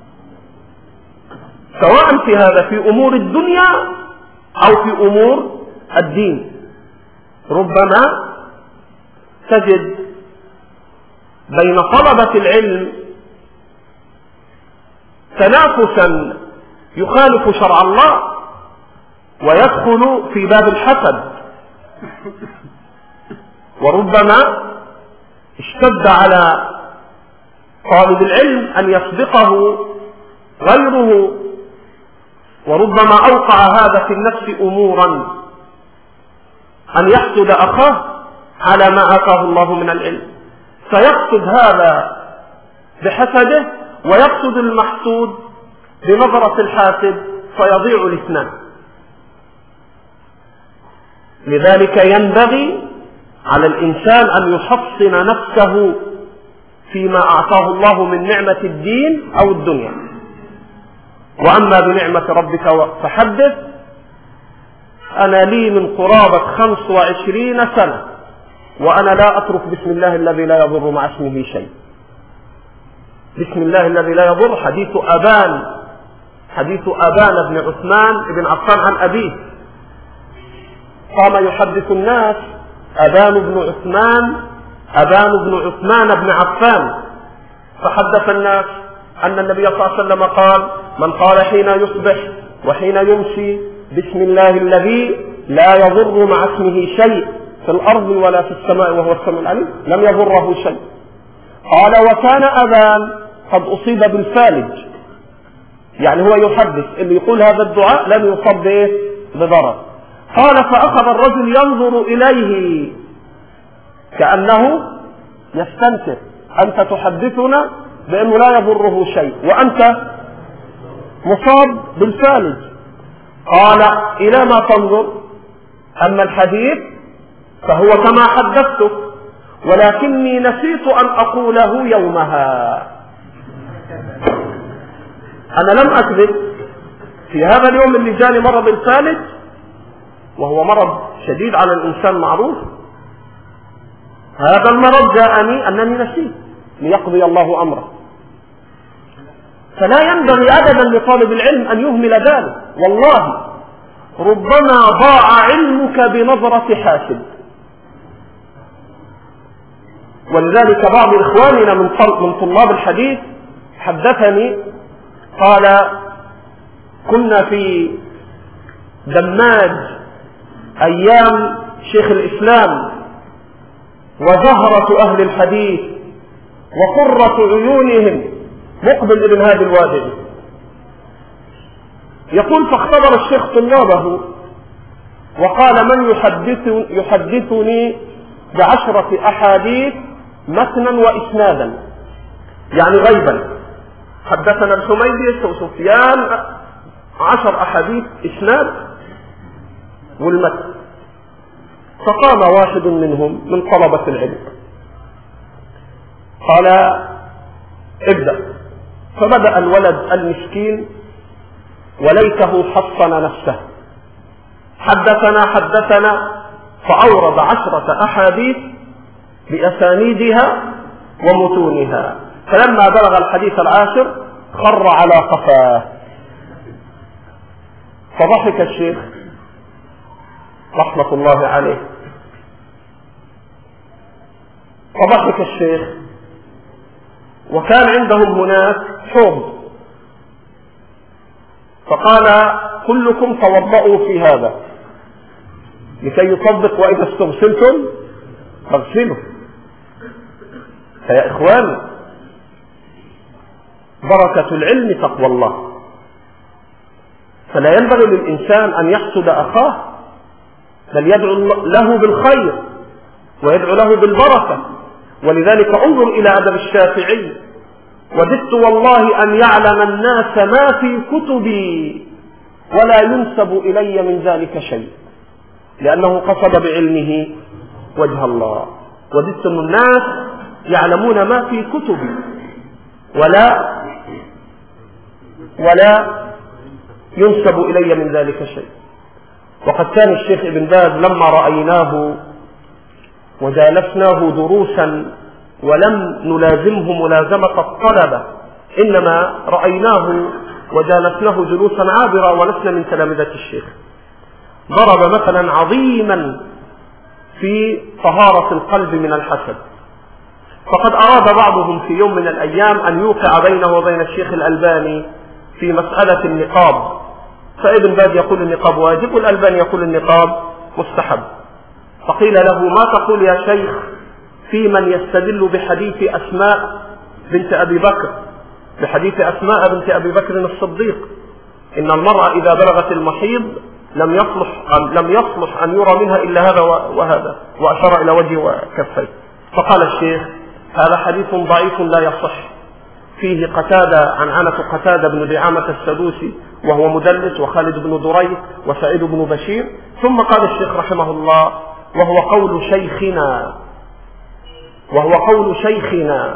سواء في هذا في أمور الدنيا أو في أمور الدين. ربما تجد بين طلبة العلم تنافسا يخالف شرع الله ويدخل في باب الحسد، وربما اشتد على طالب العلم أن يسبقه غيره، وربما أوقع هذا في النفس أمورا أن يحسد أخاه على ما آتاه الله من العلم، فيقصد هذا بحسده ويقصد المحسود بنظرة الحاسد، فيضيع الاثنان. لذلك ينبغي على الإنسان أن يحصن نفسه فيما أعطاه الله من نعمة الدين أو الدنيا. وأما بنعمة ربك فحدث. أنا لي من قرابة 25 سنة وأنا لا أترك بسم الله الذي لا يضر مع اسمه شيء. بسم الله الذي لا يضر حديث أبان بن عثمان بن عفان عن أبيه، قام يحدث الناس أبان بن عثمان بن عفان، فحدث الناس أن النبي صلى الله عليه وسلم قال: من قال حين يصبح وحين يمسي بسم الله الذي لا يضر مع اسمه شيء في الأرض ولا في السماء وهو السميع العليم لم يضره شيء. قال: وكان أبان قد أصيب بالفالج، يعني هو يحدث اللي يقول هذا الدعاء لم يصب بضرر. قال: فأخذ الرجل ينظر إليه كأنه يستنكر: أنت تحدثنا بأنه لا يضره شيء وأنت مصاب بالفالج. قال: إلى ما تنظر؟ أما الحديث فهو كما حدثتك، ولكني نسيت أن أقوله يومها. أنا لم أكذب، في هذا اليوم اللي جاني مرض الفالج وهو مرض شديد على الإنسان معروف، هذا المرض جاءني أنني نسيت ليقضي الله أمره. فلا ينبغي أبدا لطالب العلم أن يهمل ذلك. والله ربما ضاع علمك بنظرة حاسد. ولذلك بعض إخواننا من طلاب الحديث حدثني قال: كنا في دماج أيام شيخ الإسلام وزهرة أهل الحديث وقرة عيونهم مقبل ابن هادي الوادعي. يقول: فاختبر الشيخ طلابه وقال: من يحدثني ب10 أحاديث متنا وإسنادا، يعني غيبا. حدثنا الحميدي وسفيان 10 أحاديث إسناد والمتن. فقام واحد منهم من طلبة العلم قال: ابدأ. فبدأ الولد المسكين وليته حصن نفسه، حدثنا فأورد 10 أحاديث بأسانيدها ومتونها. فلما بلغ الحديث 10 خر على قفاه. فضحك الشيخ رحمة الله عليه، فضحك الشيخ، وكان عندهم هناك حوض، فقال: كلكم توضؤوا في هذا لكي يطبق، وإذا استغسلتم فاغسلوا. فيا إخوان، بركة العلم تقوى الله، فلا ينبغي للإنسان أن يحسد أخاه، بل يدعو له بالخير ويدعو له بالبركة. ولذلك انظر إلى أدب الشافعي: وددت والله أن يعلم الناس ما في كتبي ولا ينسب إلي من ذلك شيء، لأنه قصد بعلمه وجه الله. وددت أن الناس يعلمون ما في كتبي ولا ينسب إلي من ذلك شيء. وقد كان الشيخ ابن باز لما رأيناه وجالسناه دروسا ولم نلازمه ملازمة الطلبة، إنما رأيناه وجالسناه جلوسا عابرة ولسنا من تلامذة الشيخ، ضرب مثلا عظيما في طهارة القلب من الحسد. فقد أراد بعضهم في يوم من الأيام أن يوقع بينه وبين الشيخ الألباني في مسألة النقاب، فابن باز يقول النقاب واجب والألباني يقول النقاب مستحب. فقيل له: ما تقول يا شيخ في من يستدل بحديث أسماء بنت أبي بكر، بحديث أسماء بنت أبي بكر الصديق: إن المرأة إذا بلغت المحيض لم يصلح أن يرى منها إلا هذا وهذا، وأشار إلى وجهه وكفيه. فقال الشيخ: هذا حديث ضعيف لا يصح، فيه قتادة عنعنة قتادة بن دعامة السدوسي وهو مدلس، وخالد بن دريد، وسعيد بن بشير. ثم قال الشيخ رحمه الله: وهو قول شيخنا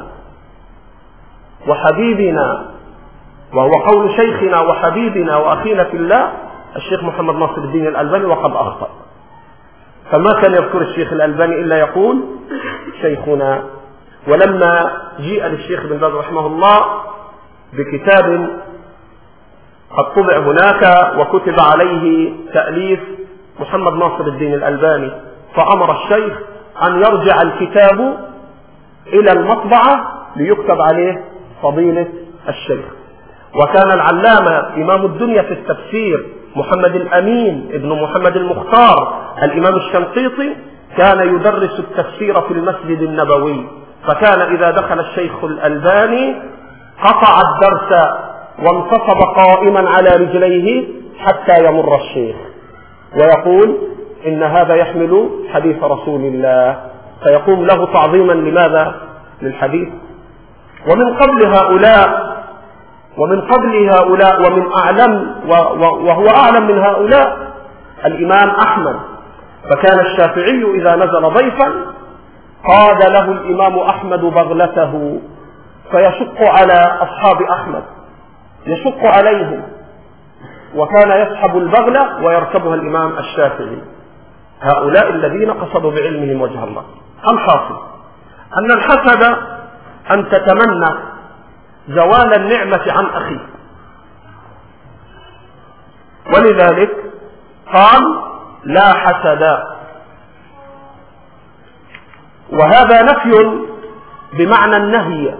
وحبيبنا وأخينا في الله الشيخ محمد ناصر الدين الألباني، وقد أخطأ. فما كان يذكر الشيخ الألباني إلا يقول شيخنا. ولما جيء للشيخ بن باز رحمه الله بكتاب قد طبع هناك وكتب عليه تأليف محمد ناصر الدين الألباني، فأمر الشيخ أن يرجع الكتاب إلى المطبعة ليكتب عليه فضيلة الشيخ. وكان العلامة إمام الدنيا في التفسير محمد الأمين ابن محمد المختار الإمام الشنقيطي كان يدرس التفسير في المسجد النبوي، فكان إذا دخل الشيخ الألباني قطع الدرس وانتصب قائما على رجليه حتى يمر الشيخ ويقول: إن هذا يحمل حديث رسول الله، فيقوم له تعظيما لماذا؟ للحديث. ومن قبل هؤلاء ومن أعلم وهو أعلم من هؤلاء الإمام أحمد. فكان الشافعي إذا نزل ضيفا قاد له الإمام أحمد بغلته فيشق على أصحاب أحمد، يشق عليهم، وكان يسحب البغلة ويركبها الإمام الشافعي. هؤلاء الذين قصدوا بعلمهم وجه الله. الحاصل أن الحسد أن تتمنى زوال النعمة عن أخيك، ولذلك قال لا حسد، وهذا نفي بمعنى النهي،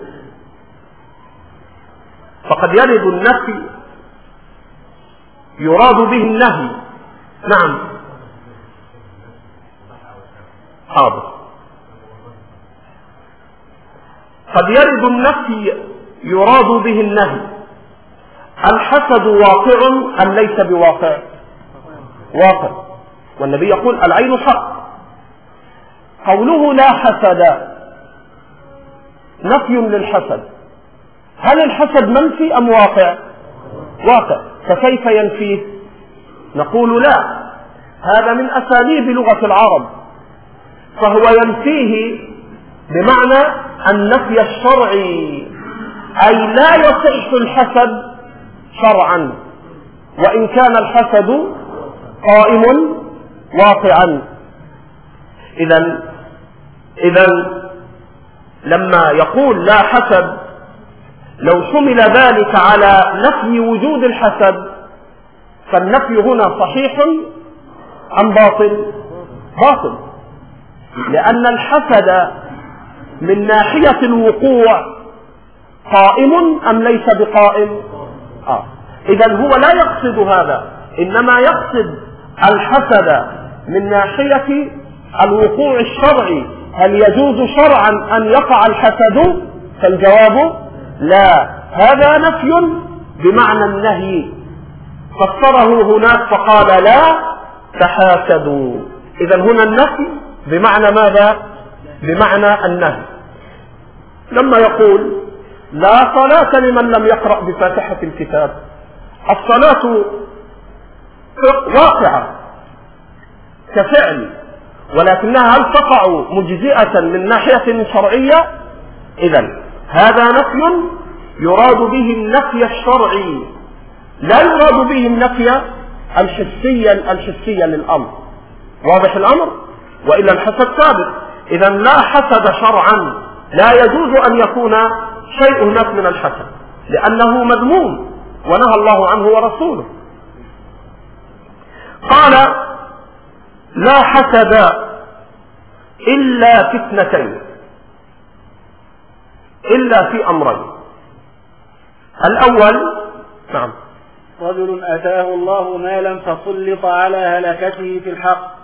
فقد يرد النفي يراد به النهي. نعم حاضر. قد يرد النفي يراد به النهي. الحسد واقع أم ليس بواقع؟ واقع، والنبي يقول العين حق. قوله لا حسد نفي للحسد. هل الحسد منفي أم واقع؟ واقع، فكيف ينفيه؟ نقول لا، هذا من أساليب لغة العرب، فهو ينفيه بمعنى النفي الشرعي، أي لا يصح الحسد شرعا وإن كان الحسد قائم واقعا. إذن لما يقول لا حسد لو حمل ذلك على نفي وجود الحسد فالنفي هنا صحيح أم باطل؟ باطل، لأن الحسد من ناحية الوقوع قائم أم ليس بقائم؟ إذن هو لا يقصد هذا، إنما يقصد الحسد من ناحية الوقوع الشرعي. هل يجوز شرعا أن يقع الحسد؟ فالجواب لا، هذا نفي بمعنى النهي، فسره هناك فقال لا تحاسدوا. إذن هنا النفي بمعنى ماذا؟ بمعنى النهي. لما يقول لا صلاة لمن لم يقرأ بفاتحة الكتاب، الصلاة واقعة كفعل، ولكنها هل تقع مجزئة من ناحية شرعية؟ إذن هذا نفي يراد به النفي الشرعي، لا يراد به النفي الحسي للأمر. واضح الأمر؟ وإلا الحسد ثابت. إذن لا حسد شرعا، لا يجوز أن يكون شيء هناك من الحسد لأنه مذموم ونهى الله عنه ورسوله. قال لا حسد إلا في اثنتين، إلا في أمرين. الأول نعم رجل أتاه الله مالا فسلط على هلكته في الحق،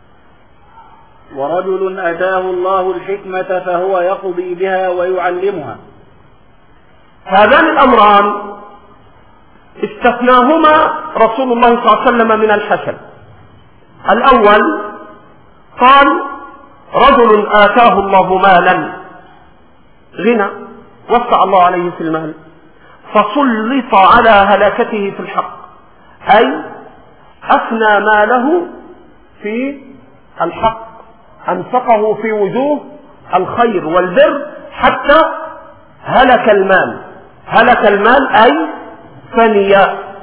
ورجل أتاه الله الحكمة فهو يقضي بها ويعلمها. هذان الأمران استثناهما رسول الله صلى الله عليه وسلم من الحسد. الأول قال رجل آتاه الله مالا، غنى وسع الله عليه في المال، فسلط على هلاكته في الحق، أي أفنى ماله في الحق، أنفقه في وجوه الخير والبر حتى هلك المال. هلك المال أي فني.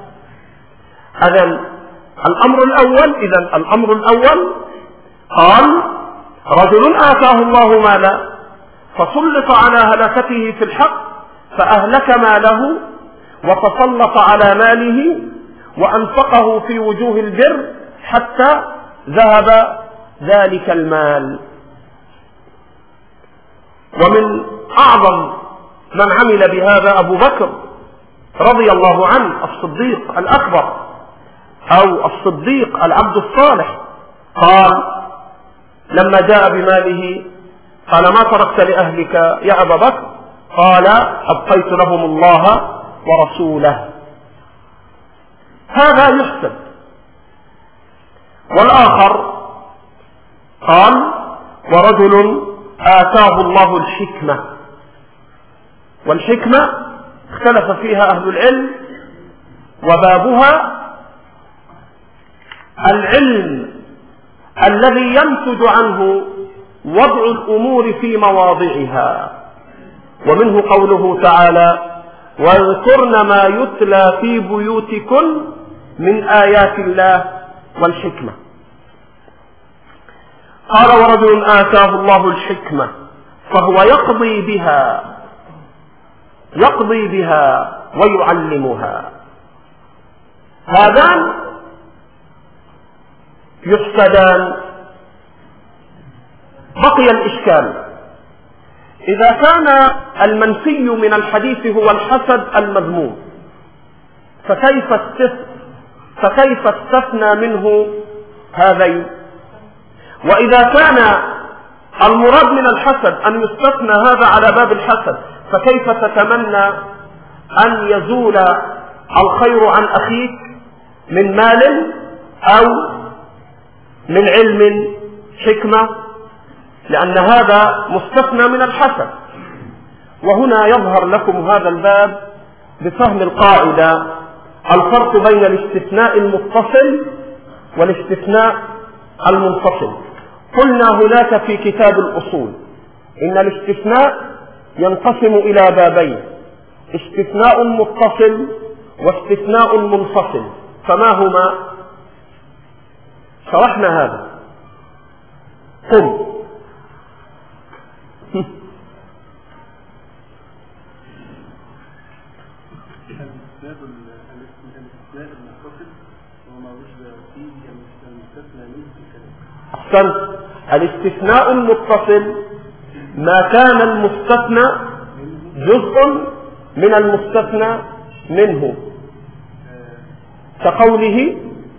إذن الأمر الأول قال رجل آتاه الله مالا فسلط على هلكته في الحق فأهلك ماله وتسلط على ماله وأنفقه في وجوه البر حتى ذهب ذلك المال. ومن أعظم من عمل بهذا أبو بكر رضي الله عنه، الصديق الأكبر أو الصديق العبد الصالح، قال لما جاء بماله قال ما تركت لأهلك يا أبا بكر؟ قال أبقيت لهم الله ورسوله. هذا يحسب. والآخر قال ورجل آتاه الله الحكمة، والحكمة اختلف فيها أهل العلم، وبابها العلم الذي ينتج عنه وضع الأمور في مواضعها، ومنه قوله تعالى: واذكرن ما يتلى في بيوتكن من آيات الله والحكمة. قال: ورجل آتاه الله الحكمة فهو يقضي بها ويعلمها. هذان يحسدان. بقي الإشكال: إذا كان المنفي من الحديث هو الحسد المذموم، فكيف استثنى منه هذين؟ وإذا كان المراد من الحسد أن يستثنى هذا على باب الحسد، فكيف تتمنى أن يزول الخير عن أخيك من مال أو من علم حكمة؟ لأن هذا مستثنى من الحسد. وهنا يظهر لكم هذا الباب بفهم القاعدة: الفرق بين الاستثناء المتصل والاستثناء المنفصل. قلنا هناك في كتاب الأصول إن الاستثناء ينقسم إلى بابين: استثناء متصل واستثناء منفصل. فما هما؟ شرحنا هذا. قم. أحسنت. الاستثناء المتصل ما كان المستثنى جزء من المستثنى منه، كقوله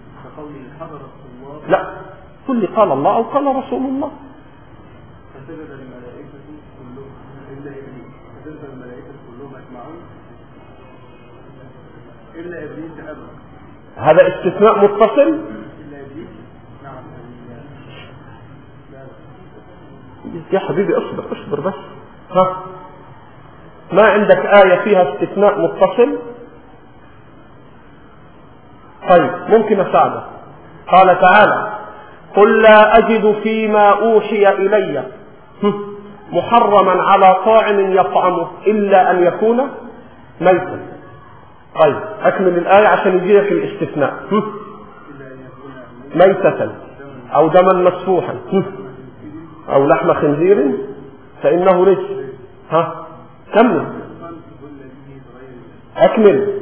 لا كل قال الله أو قال رسول الله. فسجد الملائكة كلهم إلا إبليس، فسجد الملائكة كلهم أجمعون إلا إبليس أبى. هذا استثناء متصل. إلا إبليس. نعم. يا حبيبي اصبر بس. ما عندك آية فيها استثناء متصل؟ طيب ممكن أساعدك. قال تعالى: قل لا أجد فيما أوحي إلي محرما على طاعم يطعمه إلا أن يكون ميتا. طيب أكمل الآية عشان يجيك الاستثناء. ميتة أو دما مسفوحا أو لحم خنزير فإنه رجس. كمل. أكمل.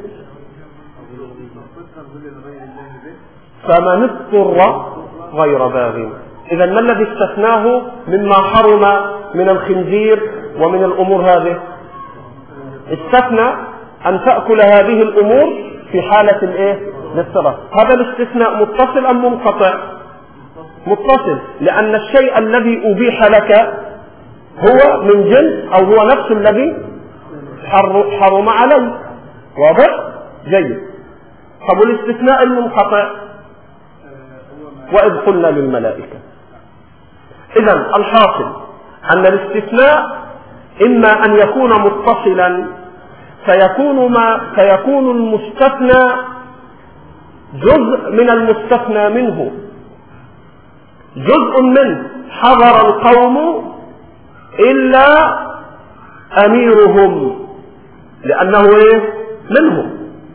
فمن اضطر غير باغ. إذا ما الذي استثناه مما حرم من الخنزير ومن الأمور هذه؟ استثنى أن تأكل هذه الأمور في حالة الاضطرار. هذا الاستثناء متصل أم منقطع؟ متصل، لأن الشيء الذي أبيح لك هو من جنس أو هو نفس الذي حرم عليه. واضح؟ جيد. طب الاستثناء المنقطع: وإذ قلنا للملائكة. إذن الحاصل أن الاستثناء إما أن يكون متصلا فيكون المستثنى جزء من المستثنى منه، جزء منه حضر القوم إلا أميرهم لأنه منهم.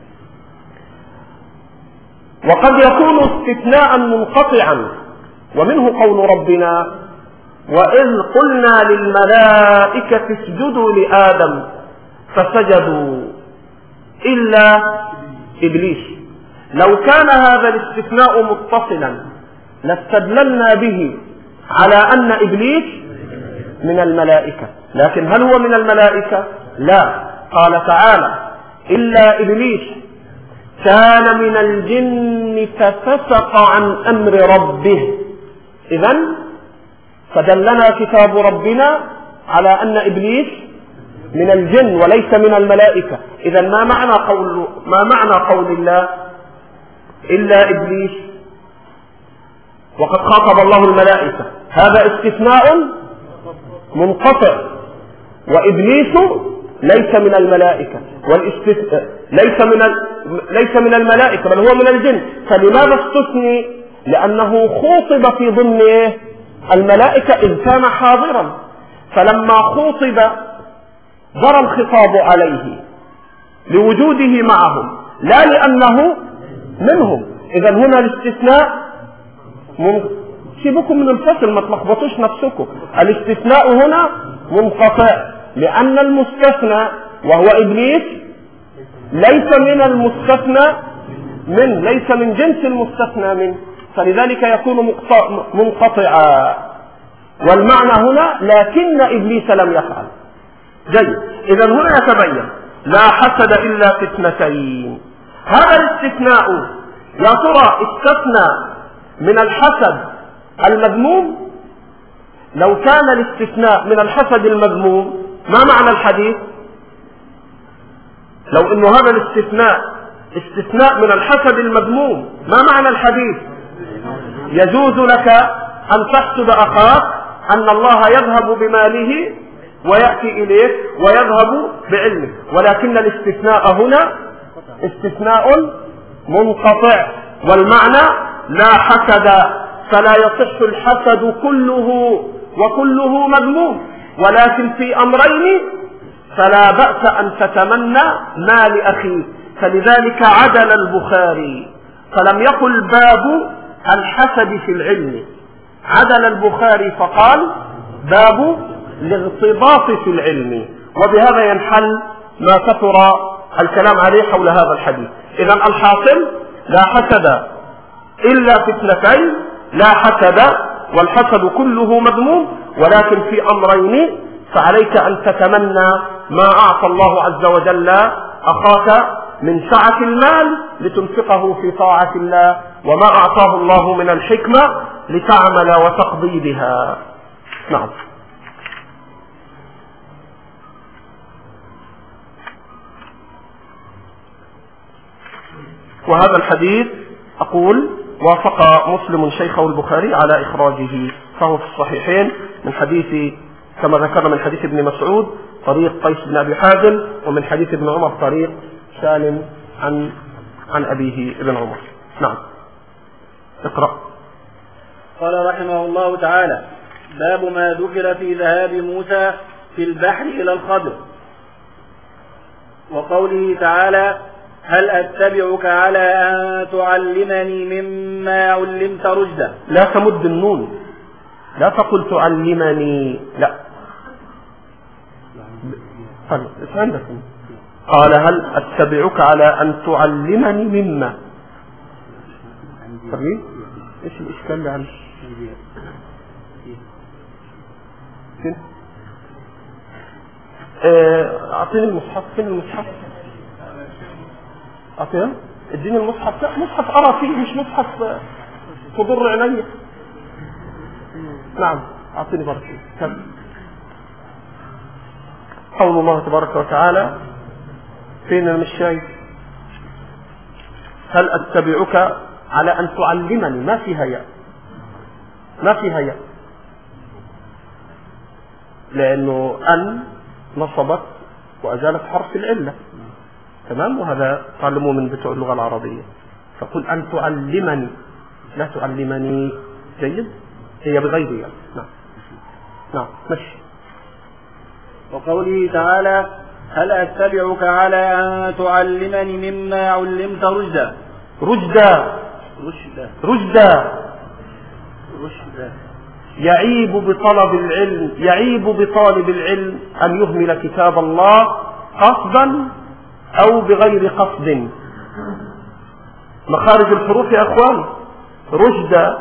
وقد يكون استثناء منقطعا، ومنه قول ربنا: وإذ قلنا للملائكة اسجدوا لآدم فسجدوا إلا إبليس. لو كان هذا الاستثناء متصلا لاستدللنا به على أن إبليس من الملائكة، لكن هل هو من الملائكة؟ لا. قال تعالى: إلا إبليس كان من الجن ففسق عن أمر ربه. إذن فدلنا كتاب ربنا على أن إبليس من الجن وليس من الملائكة. إذن ما معنى قول الله إلا إبليس وقد خاطب الله الملائكة؟ هذا استثناء منقطع، وإبليس ليس من الملائكة، ليس من الملائكة بل هو من الجن. فلماذا استثني؟ لأنه خوطب في ضمن الملائكة إذ كان حاضرا، فلما خوطب جرى الخطاب عليه لوجوده معهم لا لأنه منهم. إذا هنا الاستثناء سيبكم من الفصل، ما تلخبطوش نفسكم. الاستثناء هنا منقطع، لأن المستثنى وهو إبليس ليس من المستثنى من، ليس من جنس المستثنى منه، فلذلك يكون منقطعا. والمعنى هنا لكن إبليس لم يفعل. جيد. إذا هنا يتبين لا حسد إلا في اثنتين. هذا الاستثناء يا ترى استثنى من الحسد المذموم؟ لو كان الاستثناء من الحسد المذموم ما معنى الحديث؟ لو انه هذا الاستثناء استثناء من الحسد المذموم ما معنى الحديث؟ يجوز لك ان تحسد اخاك ان الله يذهب بماله ويأتي إليه ويذهب بعلمه، ولكن الاستثناء هنا استثناء منقطع، والمعنى لا حسد، فلا يصح الحسد كله وكله مذموم، ولكن في أمرين فلا بأس أن تتمنى ما لأخيك. فلذلك عدل البخاري فلم يقل باب الحسد في العلم، عدل البخاري فقال باب الاغتباط في العلم، وبهذا ينحل ما كثر الكلام عليه حول هذا الحديث. إذا الحاصل لا حسد إلا في اثنتين، لا حسد والحسد كله مذموم، ولكن في أمرين فعليك أن تتمنى ما أعطى الله عز وجل أخاك من سعة المال لتنفقه في طاعة الله، وما أعطاه الله من الحكمة لتعمل وتقضي بها. نعم. وهذا الحديث أقول وافق مسلم شيخه البخاري على إخراجه، فهو في الصحيحين من حديث كما ذكرنا من حديث ابن مسعود طريق قيس بن أبي حازم، ومن حديث ابن عمر طريق سالم عن أبيه ابن عمر. نعم. اقرأ. قال رحمه الله تعالى: باب ما ذكر في ذهاب موسى في البحر إلى الخضر، وقوله تعالى: هل أتبعك على أن تعلمني مما علمت رشدا. لا تمد النون، لا تقل تعلمني، لا. طيب عندك. قال هل أتبعك على أن تعلمني مما. طيب ايش الإشكال اللي عندك؟ أعطيني المصحف. فين المصحف؟ أعطيني. اديني المصحف. لا مصحف أرى فيه، مش مصحف تضر عيني. نعم أعطيني بركة. قول الله تبارك وتعالى فين مش شايف؟ هل أتبعك على أن تعلمني، ما فيها ياء، ما فيها ياء، لأنه أن نصبت وأزالت حرف العلة. تمام. وهذا تعلموه من بتوع اللغة العربية. فقل أن تعلمني، لا تعلمني. جيد. هي بغير ياء. نعم. نعم مشي. وقوله تعالى: هل أتبعك على أن تعلمني مما علمت رشدا. رشدا رشدا رشدا. يعيب بطلب العلم، يعيب بطالب العلم أن يهمل كتاب الله قصدا أو بغير قصد. مخارج الحروف يا أخوان. رشدا،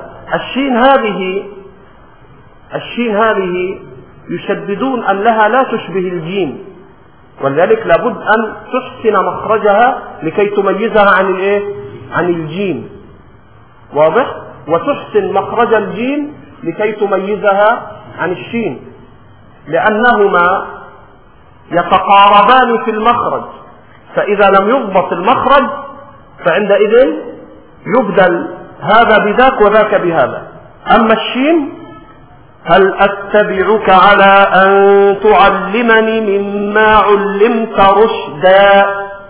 الشين هذه يشددون أن لها لا تشبه الجيم، ولذلك لابد أن تحسن مخرجها لكي تميزها عن الجيم. واضح؟ وتحسن مخرج الجيم لكي تميزها عن الشين، لأنهما يتقاربان في المخرج، فإذا لم يضبط المخرج فعندئذ يبدل هذا بذاك وذاك بهذا. أما الشين: هل أتبعك على أن تعلمني مما علمت رشدا.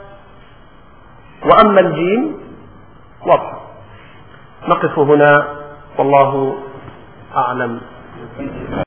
وأما الجيم واضح. نقف هنا والله أعلم.